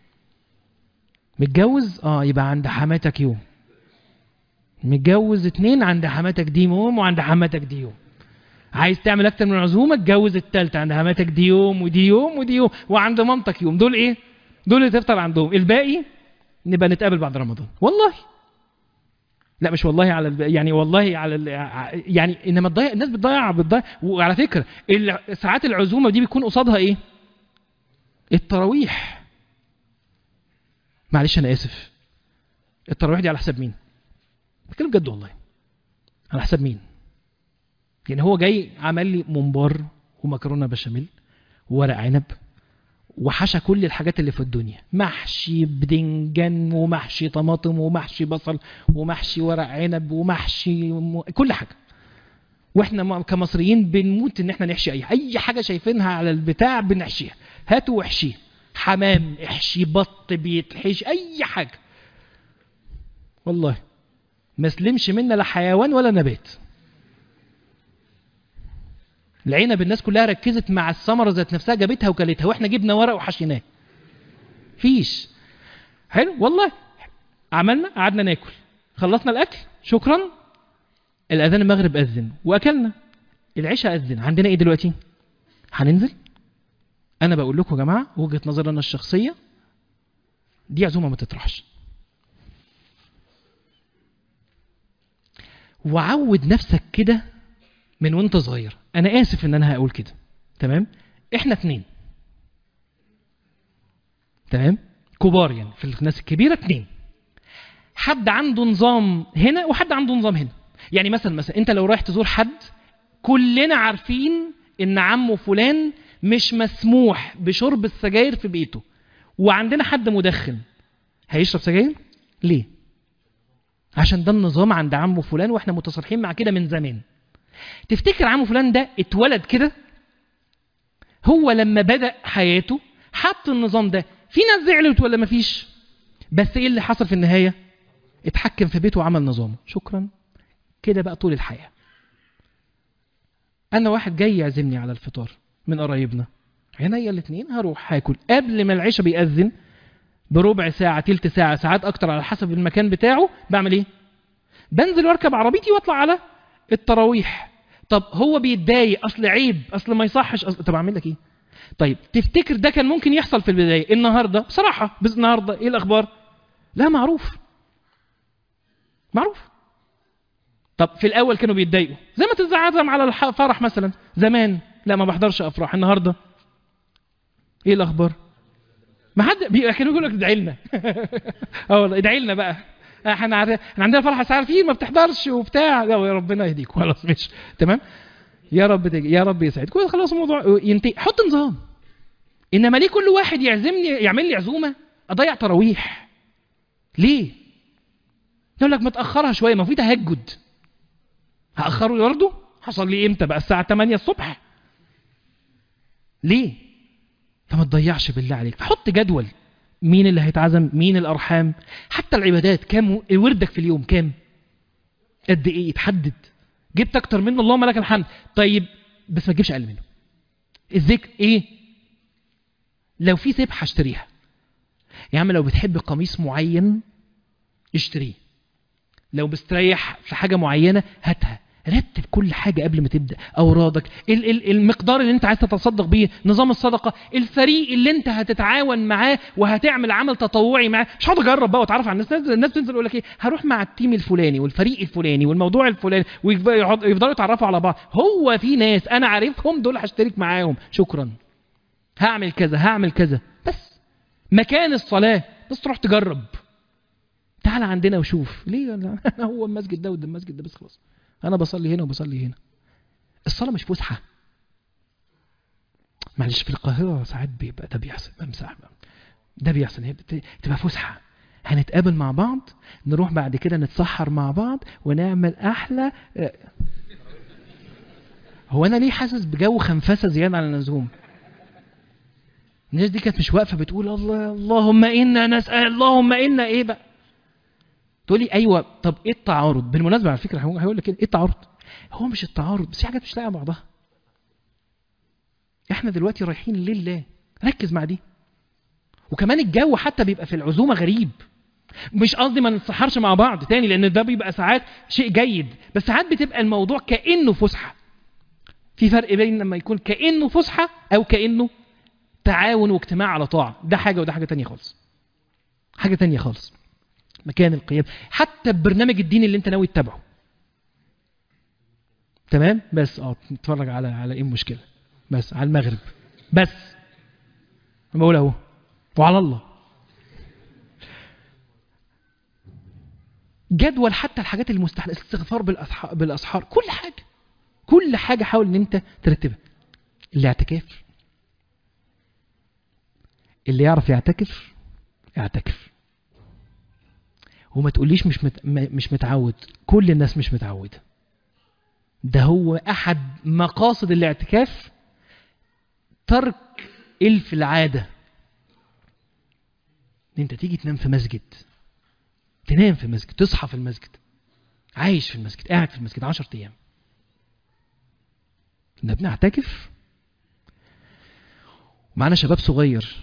متجوز اه يبقى عند حماتك يوم. متجوز اتنين عند حماتك دي يوم وعند حماتك دي يوم. عايز تعمل اكتر من عزومة اتجوز التالتة عند حماتك دي يوم ودي يوم ودي يوم وعند مامتك يوم. دول ايه؟ دول اللي تفطر عندهم. الباقي نبقى نتقابل بعد رمضان. والله لا مش والله على الب... يعني والله على ال... يعني انما تضيع الناس بتضيع بتضيع. وعلى فكره ساعات العزومه دي بيكون قصادها ايه؟ التراويح. معلش انا اسف، التراويح دي على حساب مين؟ بتكلم بجد والله. على حساب مين؟ يعني هو جاي عمل لي ممبار ومكرونه بشاميل وورق عنب وحشى كل الحاجات اللي في الدنيا، محشي بدنجان ومحشي طماطم ومحشي بصل ومحشي ورق عنب ومحشي م... كل حاجة. واحنا كمصريين بنموت ان احنا نحشي اي اي حاجة شايفينها على البتاع بنحشيها. هاتوا وحشيه، حمام احشي، بط بيتحشي، اي حاجة. والله ما سلمش منا لا حيوان ولا نبات. العنب الناس كلها ركزت مع الثمره ذات نفسها، جابتها وكلتها، واحنا جبنا ورق وحشيناه. فيش. حلو والله. عملنا، قعدنا ناكل، خلصنا الاكل، شكرا، الاذان المغرب اذن واكلنا، العشاء اذن. عندنا ايه دلوقتي؟ هننزل. انا بقول لكم يا جماعه وجهه نظري انا الشخصيه، دي عزومه ما تطرحش. وعود نفسك كده من وانت صغير. انا اسف ان انا هقول كده، تمام؟ احنا اتنين، تمام، كبار يعني، في الناس الكبيره اتنين، حد عنده نظام هنا وحد عنده نظام هنا. يعني مثلا مثلا انت لو رايح تزور حد، كلنا عارفين ان عمه فلان مش مسموح بشرب السجاير في بيته، وعندنا حد مدخن، هيشرب سجاير ليه؟ عشان ده النظام عند عمه فلان، واحنا متصالحين مع كده من زمان. تفتكر عمه فلان ده اتولد كده؟ هو لما بدأ حياته حط النظام ده. في ناس زعلت ولا مفيش؟ بس ايه اللي حصل في النهاية؟ اتحكم في بيته وعمل نظامه. شكرا. كده بقى طول الحياة. انا واحد جاي يعزمني على الفطار من قرايبنا، عينيا الاثنين هروح هاكل قبل ما العشاء بيأذن بربع ساعة، تلت ساعة، ساعات اكتر على حسب المكان بتاعه. بعمل ايه؟ بنزل واركب عربيتي واطلع على التراويح. طب هو بيتضايق، اصل عيب، اصل ما يصحش، أصل... طب اعمل لك ايه؟ طيب تفتكر ده كان ممكن يحصل في البداية؟ النهاردة بصراحة، بس النهاردة ايه الاخبار؟ لا، معروف معروف. طب في الاول كانوا بيتضايقوا، زي ما تتزعزم على الفرح مثلا زمان، لا ما بحضرش افراح. النهارده ايه الاخبار؟ ما حد بي... كانوا يقول لك ادعي لنا. اه والله ادعي لنا بقى، احنا احنا عندنا فرحه ساعه عارفين ما بتحضرش وبتاع. لا يا ربنا يهديك، خلاص ماشي تمام، يا رب تجي، يا رب يسعدك، خلاص الموضوع ينتهي. حط نظام. انما ليه كل واحد يعزمني يعمل لي عزومه اضيع تراويح؟ ليه؟ يقول لك ما تاخرها شويه، ما في تهجد. هاخره برضه؟ حصل لي امتى بقى؟ الساعه تمانية الصبح. ليه؟ فما تضيعش بالله عليك. فحط جدول، مين اللي هيتعزم، مين الارحام، حتى العبادات كام وردك في اليوم، كام، قد ايه، يتحدد. جبت اكتر منه اللهم لك الحمد، طيب بس ما تجيبش اقل منه. الذكر ايه؟ لو في سبحه اشتريها يا عم، لو بتحب قميص معين اشتريه، لو بستريح في حاجه معينه هاتها. رتب كل حاجه قبل ما تبدا، اورادك، ال- ال- المقدار اللي انت عايز تتصدق بيه، نظام الصدقه، الفريق اللي انت هتتعاون معاه وهتعمل عمل تطوعي معاه. مش هقعد اجرب بقى واتعرف على الناس. الناس بتنزل يقول لك ايه، هروح مع التيم الفلاني والفريق الفلاني والموضوع الفلاني، ويفضلوا يتعرفوا على بعض. هو في ناس انا عارفهم دول هشترك معاهم، شكرا، هعمل كذا هعمل كذا. بس مكان الصلاه بس تروح تجرب، تعال عندنا وشوف ليه. هو المسجد ده وده المسجد ده بس، خلاص انا بصلي هنا وبصلي هنا. الصلاه مش فسحه. معلش في القاهره ساعات بيبقى ده بيحصل، بمسح ده بيحصل، هي تبقى فسحه، هنتقابل مع بعض، نروح بعد كده نتسحر مع بعض ونعمل احلى. هو انا ليه حاسس بجو خنفسه زياده عن اللزوم؟ الناس دي كانت مش واقفه بتقول الله اللهم انا نسال، اللهم انا ايه بقى؟ تقول لي ايوه. طب ايه التعارض؟ بالمناسبه على فكره هيقول لك ايه التعارض؟ هو مش التعارض، بس في حاجات مش لاقيه بعضها. احنا دلوقتي رايحين لله، ركز مع دي. وكمان الجو حتى بيبقى في العزومه غريب. مش قصدي ما نتسحرش مع بعض تاني، لان ده بيبقى ساعات شيء جيد، بس ساعات بتبقى الموضوع كانه فسحه. في فرق بين لما يكون كانه فسحه او كانه تعاون واجتماع على طاعه. ده حاجه وده حاجه تانية خالص، حاجه تانية خالص. مكان القيام حتى ببرنامج الدين اللي انت ناوي تتابعه، تمام، بس اه تتفرج على على ايه المشكله؟ بس على المغرب بس، انا بقول اهو وعلى الله. جدول حتى الحاجات المستحيل، الاستغفار بالأسحار, بالاسحار، كل حاجه كل حاجه حاول ان انت ترتبها. الاعتكاف، اللي يعرف يعتكف يعتكف. وما تقوليش مش مت... مش متعود، كل الناس مش متعوده. ده هو احد مقاصد الاعتكاف ترك الف العاده. ان انت تيجي تنام في مسجد، تنام في مسجد، تصحى في المسجد، عايش في المسجد، قاعد في المسجد عشرة ايام. إن بنعتكف معنا شباب صغير،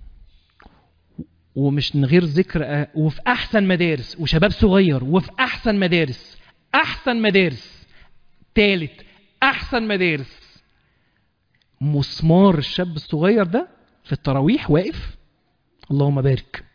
ومش من غير ذكر، وفي أحسن مدارس، وشباب صغير وفي أحسن مدارس، أحسن مدارس، ثالث أحسن مدارس. مسمار الشاب الصغير ده في التراويح واقف اللهم بارك،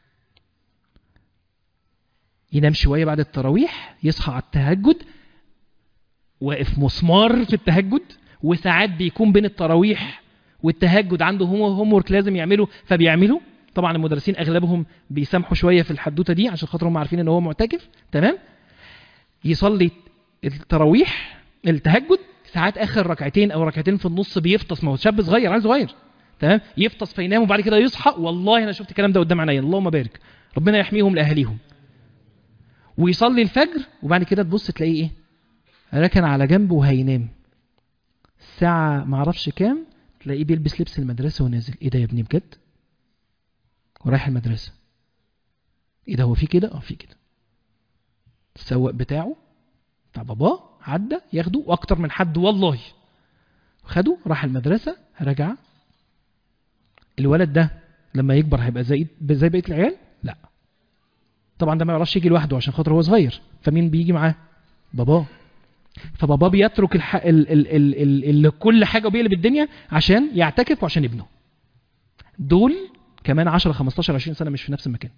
ينام شوية بعد التراويح، يصحى على التهجد، واقف مسمار في التهجد. وساعات بيكون بين التراويح والتهجد عنده هو هوم ورك لازم يعمله فبيعمله. طبعا المدرسين اغلبهم بيسامحوا شويه في الحدوته دي عشان خاطر هم عارفين ان هو معتكف. تمام. يصلي التراويح التهجد، ساعات اخر ركعتين او ركعتين في النص بيفطس، ما هو شاب صغير عيل صغير. تمام. يفطس فينام وبعد كده يصحى. والله انا شفت الكلام ده قدام عينيا، اللهم بارك، ربنا يحميهم لاهاليهم. ويصلي الفجر وبعد كده تبص تلاقيه ايه، ركن على جنبه وهينام. الساعه ما اعرفش كام تلاقيه بيلبس لبس المدرسه ونازل. ايه ده يا ابني بجد؟ ورايح المدرسه. ايه ده هو في كده؟ اه في كده. السواق بتاعه بتاع باباه عدى ياخده، واكتر من حد والله خده، راح المدرسه، رجع. الولد ده لما يكبر هيبقى زي زي بقيه العيال؟ لا طبعا، ده ما يعرفش يجي لوحده عشان خاطر هو صغير، فمين بيجي معاه؟ باباه. فباباه بيترك الح... ال... ال... ال... ال... ال... كل حاجه وبيقلب الدنيا عشان يعتكف وعشان ابنه. دول كمان عشرة خمستاشر عشرين سنه مش في نفس المكان،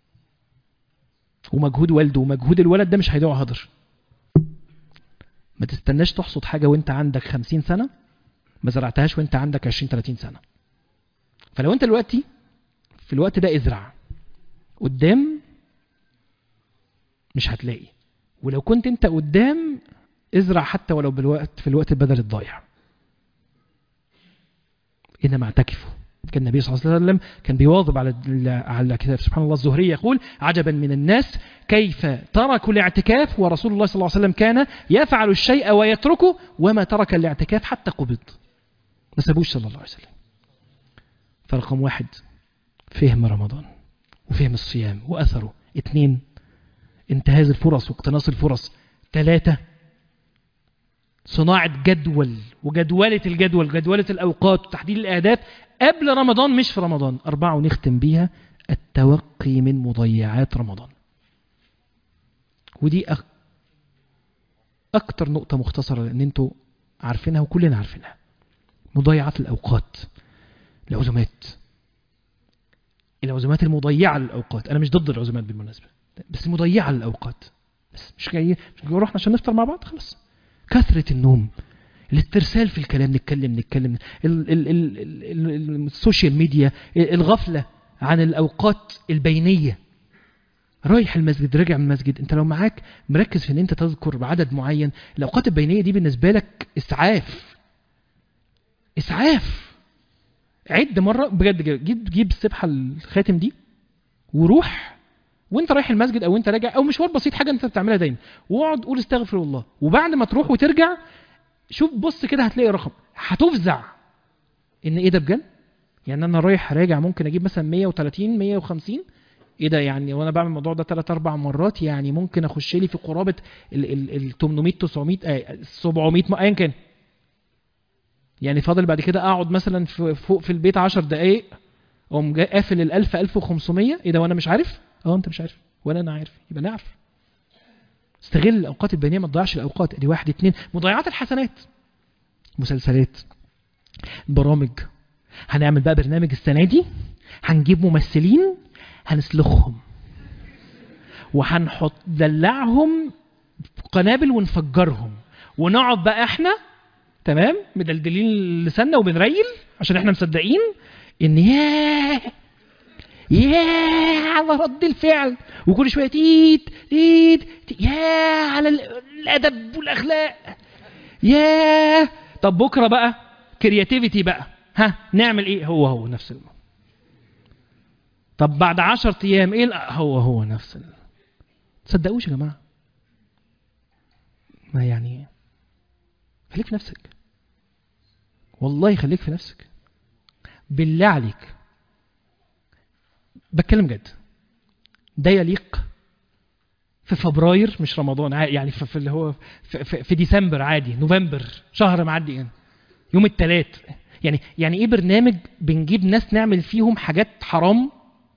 ومجهود والده ومجهود الولد ده مش هيضيع هدر. ما تستناش تحصد حاجه وانت عندك خمسين سنه ما زرعتهاش وانت عندك عشرين تلاتين سنه. فلو انت دلوقتي في الوقت ده ازرع، قدام مش هتلاقي. ولو كنت انت قدام ازرع حتى ولو بالوقت في الوقت البدل الضايع. انما اعتكفوا. كان النبي صلى الله عليه وسلم كان بيواظب على على كتاب سبحان الله. الزهري يقول: عجبا من الناس كيف تركوا الاعتكاف ورسول الله صلى الله عليه وسلم كان يفعل الشيء ويتركه وما ترك الاعتكاف حتى قبض. ما سابوش صلى الله عليه وسلم. فرقم واحد فهم رمضان وفهم الصيام واثره. اثنين انتهاز الفرص واقتناص الفرص. ثلاثة صناعة جدول وجدولة الجدول، جدولة الأوقات وتحديد الأهداف قبل رمضان مش في رمضان. أربعة ونختم بيها التوقي من مضيعات رمضان. ودي أك... أكتر نقطة مختصرة لأن أنتوا عارفينها وكلنا عارفينها. مضيعات الأوقات، العزومات، العزومات المضيعة للأوقات. أنا مش ضد العزومات بالمناسبة، بس مضيعة للأوقات. بس مش جاي مش جاي رحنا عشان نفطر مع بعض خلاص. كثرة النوم، الاسترسال في الكلام، نتكلم نتكلم ال ال ال ال ال السوشيال ميديا، الغفلة عن الأوقات البينية. رايح المسجد راجع من المسجد، انت لو معاك مركز في ان انت تذكر بعدد معين. الأوقات البينية دي بالنسبة لك إسعاف إسعاف. عد مرة بجد، جيب جيب السبحة الخاتم دي وروح وانت رايح المسجد او انت راجع او مشوار بسيط، حاجه انت بتعملها دايما، واقعد قول استغفر الله. وبعد ما تروح وترجع شوف بص كده هتلاقي رقم، هتفزع ان ايه ده بجد. يعني انا رايح راجع ممكن اجيب مثلا مية وتلاتين مية وخمسين. ايه ده يعني وانا بعمل الموضوع ده ثلاث اربع مرات يعني ممكن اخش لي في قرابه ال ال ثمانمية تسعمية آه سبعمية ايا كان. يعني فاضل بعد كده اقعد مثلا فوق في البيت عشر دقائق اقوم جاي قافل ال ألف ألف وخمسمية. ايه ده وانا مش عارف؟ اه انت مش عارف ولا انا عارف، يبقى نعرف. استغل الاوقات البينيه، ما تضيعش الاوقات دي. واحد اتنين مضيعات الحسنات، مسلسلات، برامج. هنعمل بقى برنامج السنه دي، هنجيب ممثلين هنسلخهم وهنحط دلعهم قنابل ونفجرهم، ونقعد بقى احنا تمام مدلدلين لساننا وبنريل عشان احنا مصدقين ان ياه ياه على رد الفعل، وكل شويه تيت تيت, تيت ياه على الادب والاخلاق ياه. طب بكره بقى كرياتيفيتي بقى، ها نعمل ايه؟ هو هو نفس الموضوع. طب بعد عشر ايام ايه؟ هو هو نفس ال... تصدقوش يا جماعه؟ ما يعني خليك في نفسك، والله خليك في نفسك بالله عليك، بتكلم جد. ده يليق في فبراير مش رمضان يعني في اللي هو في, في, في ديسمبر عادي، نوفمبر شهر معدي يعني. يوم التلات. يعني يعني ايه برنامج بنجيب ناس نعمل فيهم حاجات حرام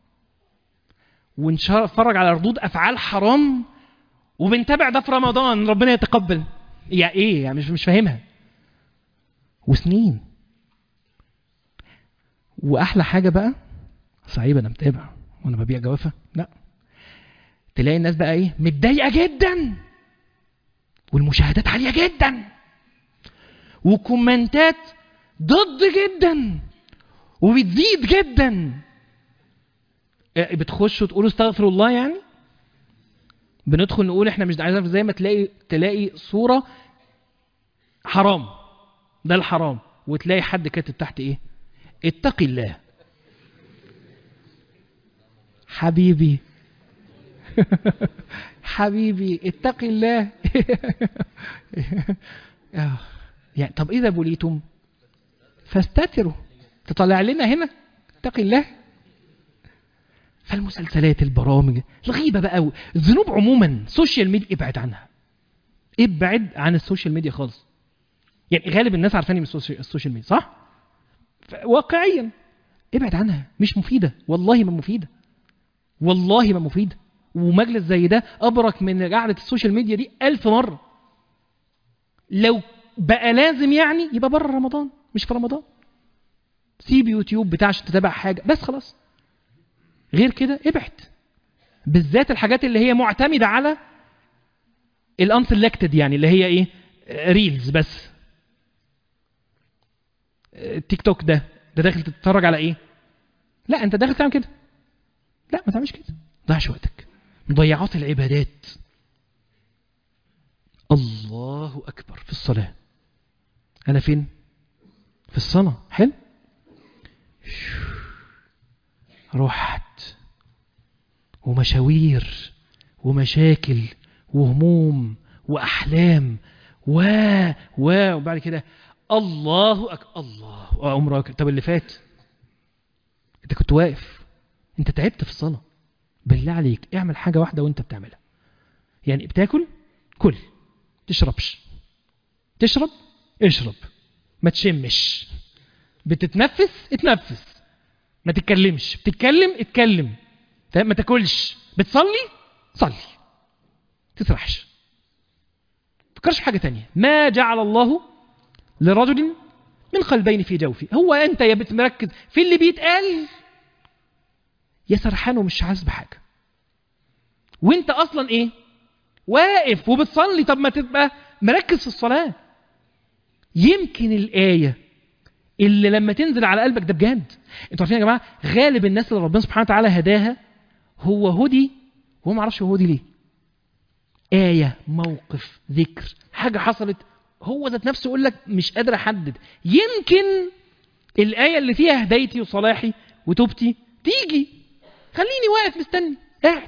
ونتفرج على ردود افعال حرام وبنتابع ده في رمضان ربنا يتقبل؟ يعني ايه يعني؟ مش مش فاهمها. وسنين. واحلى حاجه بقى صعيب، انا متابع وانا ببيع جوافه، لا تلاقي الناس بقى ايه متضايقه جدا والمشاهدات عاليه جدا وكومنتات ضد جدا وبتزيد جدا. بتخشوا تقولوا استغفر الله يعني؟ بندخل نقول احنا مش عايزين، زي ما تلاقي تلاقي صورة حرام، ده الحرام، وتلاقي حد كاتب تحت ايه؟ اتقي الله. حبيبي حبيبي اتقي الله. يعني طب اذا بليتم فاستتروا، تطلع لنا هنا اتقي الله. فالمسلسلات، البرامج، الغيبة بقى، الذنوب عموما، سوشيال ميديا ابعد عنها، ابعد عن السوشيال ميديا خالص. يعني غالب الناس عارفاني من السوشيال ميديا صح؟ واقعيا ابعد عنها، مش مفيدة، والله ما مفيدة، والله ما مفيدة. ومجلس زي ده أبرك من قعدة السوشيال ميديا دي ألف مرة. لو بقى لازم يعني يبقى بره رمضان مش في رمضان. سيب يوتيوب بتاع عشان تتابع حاجة بس خلاص، غير كده ابعد. بالذات الحاجات اللي هي معتمدة على الانسلكتد، يعني اللي هي ايه، ريلز بس. التيك توك ده ده داخل تتفرج على ايه؟ لا انت داخل تعمل كده، لا ما تعملش كده، ضيعش وقتك. مضيعات العبادات. الله اكبر في الصلاة. انا فين؟ في الصلاة. حلو. رحت ومشاوير ومشاكل وهموم واحلام و و وبعد كده الله أك... الله عمرك. طب اللي فات انت كنت واقف، انت تعبت في الصلاة. بالله عليك اعمل حاجة واحدة وانت بتعملها. يعني بتاكل كل، تشربش تشرب اشرب، ما تشمش، بتتنفس اتنفس، ما تتكلمش، بتتكلم اتكلم، ما تاكلش، بتصلي صلي، تسرحش، فكرش في حاجة تانية. ما جعل الله لرجل من قلبين في جوفه. هو انت يا بتمركز في اللي بيتقال يا سرحان ومش حاسس بحاجة، وانت اصلا ايه واقف وبتصلي. طب ما تبقى مركز في الصلاة. يمكن الآية اللي لما تنزل على قلبك ده بجد. انتوا عارفين يا جماعة غالب الناس اللي ربنا سبحانه وتعالى هداها هو هدي وهو ما عرفش هو هدي ليه. آية، موقف، ذكر، حاجة حصلت، هو ذات نفسه يقول لك مش قادر أحدد. يمكن الآية اللي فيها هدايتي وصلاحي وتوبتي تيجي خليني واقف مستني قاعد.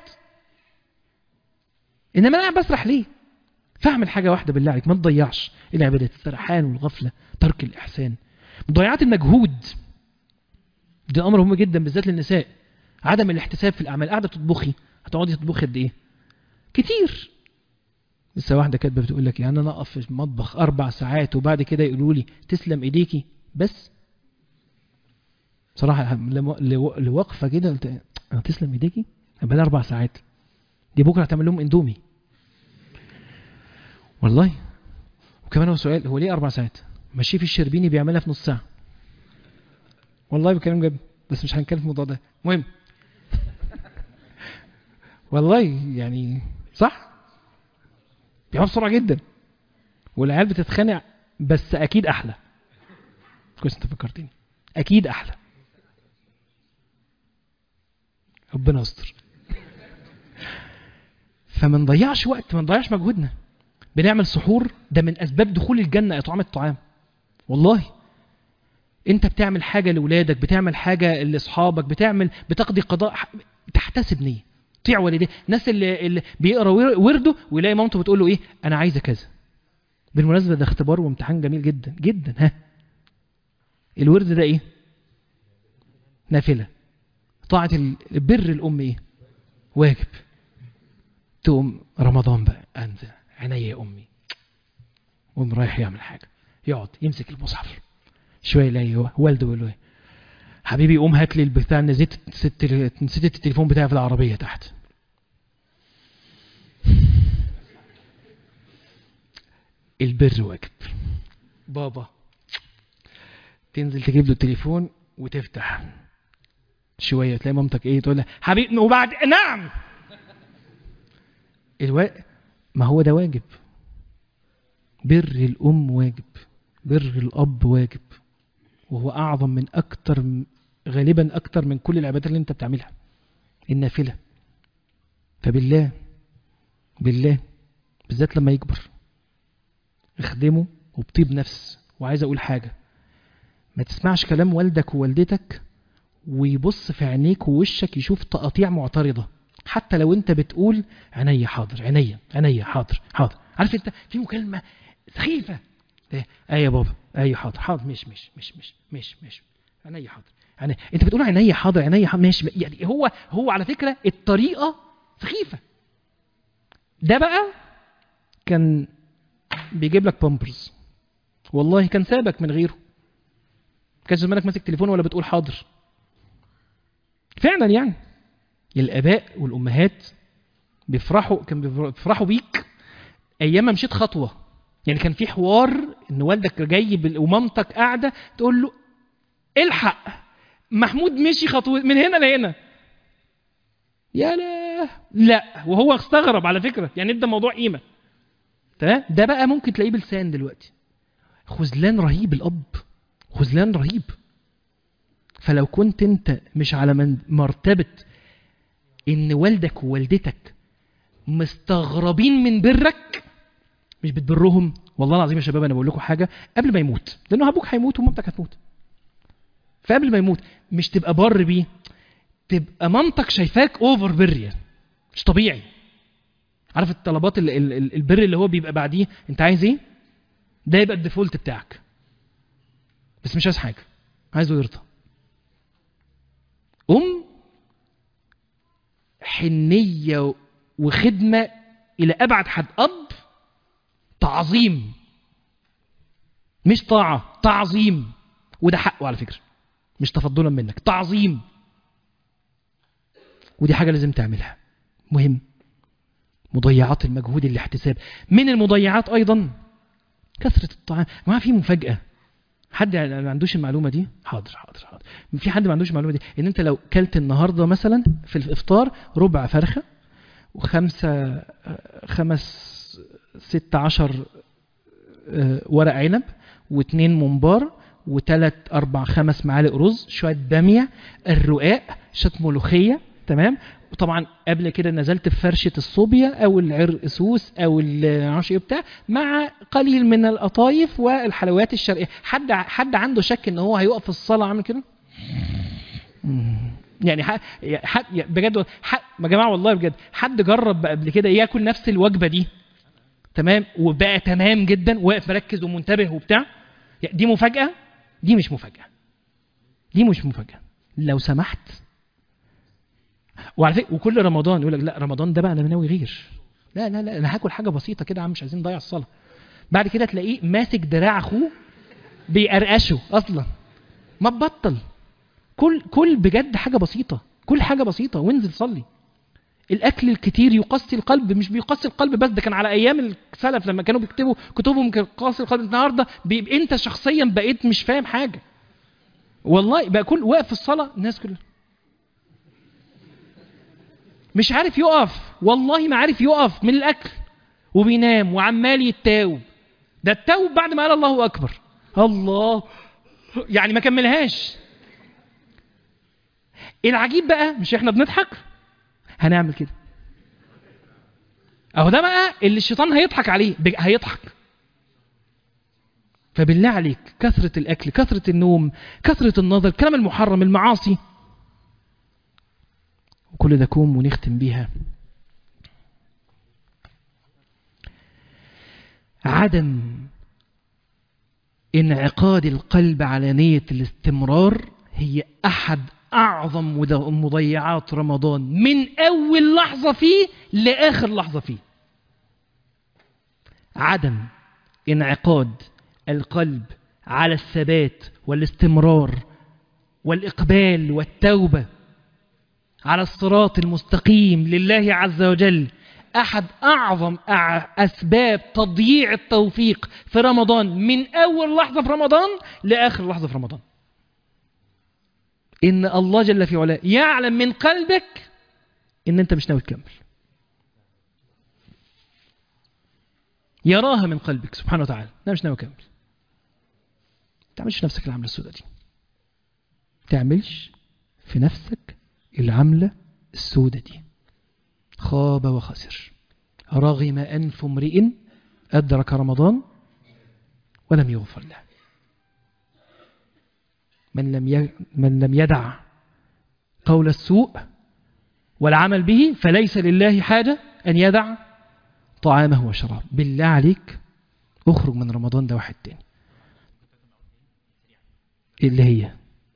إنما أنا قاعد بسرح ليه؟ فاعمل حاجة واحدة بالله عليك، ما تضيعش العبادات. السرحان والغفلة، ترك الإحسان، مضيعات المجهود، ده أمر مهم جدا بالذات للنساء. عدم الاحتساب في الأعمال. قاعدة تطبخي، هتقعدي تطبخي قد إيه؟ كتير. لسه واحدة كاتبة بتقول لك يعني أنا أقف في المطبخ أربع ساعات وبعد كده يقولوا لي تسلم إيديكي بس. بصراحة لوقفة كده قلت تسلم إيديكي؟ بقى أربع ساعات دي بكرة هتعمل لهم إندومي والله. وكمان هو سؤال، هو ليه أربع ساعات؟ ماشي في الشربيني بيعملها في نص ساعة والله بكلام جد، بس مش هنتكلم في الموضوع ده. مهم والله يعني صح، بيعمل بسرعة جدا والعيال بتتخانق، بس أكيد أحلى. كويس أنت فكرتني، أكيد أحلى. ربنا يستر. فما نضيعش وقت، ما نضيعش مجهودنا. بنعمل سحور، ده من أسباب دخول الجنة إطعام الطعام والله. أنت بتعمل حاجة لأولادك، بتعمل حاجة لأصحابك، بتعمل بتقضي قضاء، تحتسب نية، طيع والديه. الناس اللي, اللي بيقرأ ورده ويلاقي مامته بتقول له إيه أنا عايزة كذا. بالمناسبة ده اختبار وامتحان جميل جدا جدا. ها الورد ده إيه؟ نافلة. طاعة البر الأم إيه؟ واجب. تقوم رمضان بقى أنزل عيني يا أمي، قوم رايح يعمل حاجة، يقعد يمسك المصحف شويه يلاقي هو والده بيقول له ايه، حبيبي قوم هات لي البتاع، نسيت نسيت التليفون بتاعي في العربيه تحت. البر واجب. بابا تنزل تجيب له التليفون وتفتح شويه تلاقي مامتك ايه تقول لها حبيبي وبعد نعم الوا... ما هو ده واجب. بر الام واجب، بر الاب واجب، وهو اعظم من اكتر، غالبا اكتر من كل العبادات اللي انت بتعملها النافله. فبالله بالله بالذات لما يكبر اخدمه وبطيب نفس. وعايز اقول حاجه، ما تسمعش كلام والدك ووالدتك ويبص في عينيك ووشك يشوف تقاطيع معترضه، حتى لو انت بتقول عينيا حاضر عينيا عينيا حاضر حاضر. عارف انت في مكالمه سخيفه ايه ايه يا بابا ايه حاضر حاضر مش مش مش مش مش مش عينيا حاضر يعني انت بتقول عينيا حاضر عينيا حاضر ماشي، يعني هو هو على فكره الطريقه سخيفه. ده بقى كان بيجيب لك بامبرز، والله كان سابك من غيره، كان زمانك ماسك تليفون ولا بتقول حاضر فعلا. يعني الاباء والامهات بيفرحوا، كان بيفرحوا بيك ايام ما مشيت خطوه. يعني كان في حوار ان والدك جاي ومامتك قاعده تقول له الحق محمود مشي خطوه من هنا لهنا، يا لا لا، وهو استغرب على فكره، يعني ادى الموضوع قيمه. تمام، ده بقى ممكن تلاقيه بلسان دلوقتي. خذلان رهيب الاب، خذلان رهيب. فلو كنت انت مش على من مرتبه ان والدك ووالدتك مستغربين من برك، مش بتبرهم، والله العظيم يا شباب انا بقول لكم حاجه، قبل ما يموت، لانه ابوك هيموت ومامتك هتموت، فقبل ما يموت مش تبقى بر بيه، تبقى مامتك شايفاك اوفر بر، يعني مش طبيعي. عارف الطلبات ال ال ال البر اللي هو بيبقى بعديه انت عايز ايه، ده يبقى الديفولت بتاعك، بس مش عايز حاجه، عايزه يرضى. ام حنيه وخدمه الى ابعد حد. اب تعظيم مش طاعه، تعظيم، وده حقه على فكره، مش تفضلا منك، تعظيم. ودي حاجه لازم تعملها، مهم. مضيعات المجهود الاحتساب. من المضيعات ايضا كثره الطعام. ما في مفاجاه، حد ما عندوش المعلومه دي؟ حاضر حاضر حاضر. في حد ما عندوش المعلومه دي ان انت لو كلت النهارده مثلا في الافطار ربع فرخه وخمسه خمس ست عشر ورق عنب واثنين ممبار وثلاث اربع خمس معالق رز، شويه باميه، الرقاق، شويه ملوخيه، تمام. وطبعا قبل كده نزلت في فرشه الصوبيا او العرق سوس او العش بتاع، مع قليل من القطايف والحلويات الشرقيه. حد حد عنده شك ان هو هيقف في الصلاه عامل كده؟ يعني حد بجد حد يا جماعه والله بجد، حد جرب قبل كده ياكل نفس الوجبه دي تمام وبقى تمام جدا، واقف مركز ومنتبه وبتاع؟ دي مفاجاه؟ دي مش مفاجاه، دي مش مفاجاه لو سمحت. وعلى فكره وكل رمضان يقول لك لا رمضان ده بقى انا ناوي غير، لا لا لا انا هاكل حاجه بسيطه كده يا عم، مش عايزين نضيع الصلاه. بعد كده تلاقيه ماسك دراع اخوه بيقرقشه اصلا. ما تبطل، كل كل بجد حاجه بسيطه، كل حاجه بسيطه وانزل صلي. الاكل الكتير يقسي القلب، مش بيقسي القلب بس، ده كان على ايام السلف لما كانوا بيكتبوا كتبهم كان قاسي القلب. النهارده انت شخصيا بقيت مش فاهم حاجه، والله بقى كل واقف في الصلاه الناس كلها مش عارف يقف، والله ما عارف يقف من الاكل وبينام وعمال يتاوب. ده التاوب بعد ما قال الله اكبر، الله يعني ما كملهاش. العجيب بقى مش احنا بنضحك، هنعمل كده اهو، ده بقى اللي الشيطان هيضحك عليه، هيضحك. فبالله عليك كثرة الاكل، كثرة النوم، كثرة النظر، الكلام المحرم، المعاصي، وكل ده كوم. ونختم بيها عدم انعقاد القلب على نية الاستمرار، هي احد اعظم مضيعات رمضان، من اول لحظة فيه لاخر لحظة فيه. عدم انعقاد القلب على الثبات والاستمرار والإقبال والتوبة على الصراط المستقيم لله عز وجل أحد أعظم أسباب تضييع التوفيق في رمضان، من أول لحظة في رمضان لآخر لحظة في رمضان. إن الله جل في علاه يعلم من قلبك إن أنت مش ناوي تكمل، يراها من قلبك سبحانه وتعالى. أنا مش ناوي أكمل. ما تعملش في نفسك العملة السوداء دي، ما تعملش في نفسك العملة السوداء دي. خاب وخسر، رغم أنف امرئ أدرك رمضان ولم يغفر له. من لم ي... من لم يدع قول السوء والعمل به فليس لله حاجة أن يدع طعامه وشرابه. بالله عليك اخرج من رمضان ده واحد تاني. اللي هي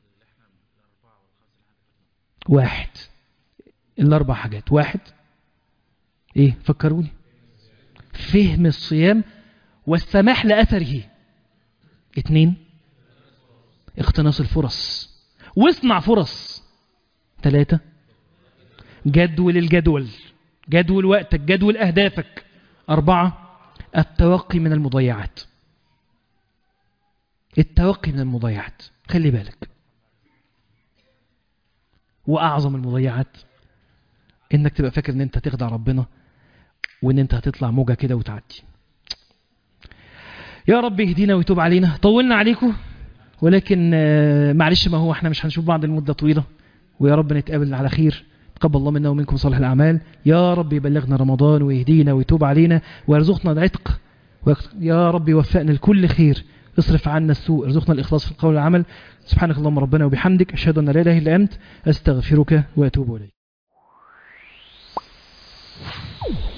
واحد، الأربع حاجات. واحد ايه؟ فكروني. فهم الصيام والسماح لأثره. اثنين، اقتناص الفرص واصنع فرص. ثلاثة، جدول الجدول، جدول وقتك، جدول أهدافك. أربعة، التوقي من المضيعات. التوقي من المضيعات، خلي بالك. وأعظم المضيعات إنك تبقى فاكر إن أنت تخدع ربنا وإن أنت هتطلع موجة كده وتعدي. يا رب يهدينا ويتوب علينا. طولنا عليكم، ولكن معلش، ما هو احنا مش هنشوف بعض المدة طويلة، ويا رب نتقابل على خير. تقبل الله منا ومنكم صالح الأعمال. يا رب يبلغنا رمضان ويهدينا ويتوب علينا ويرزقنا العتق، يا رب يوفقنا لكل خير. اصرف عنا السوء، ارزقنا الإخلاص في القول والعمل. سبحانك اللهم ربنا وبحمدك، أشهد أن لا إله إلا أنت، أستغفرك وأتوب إليك.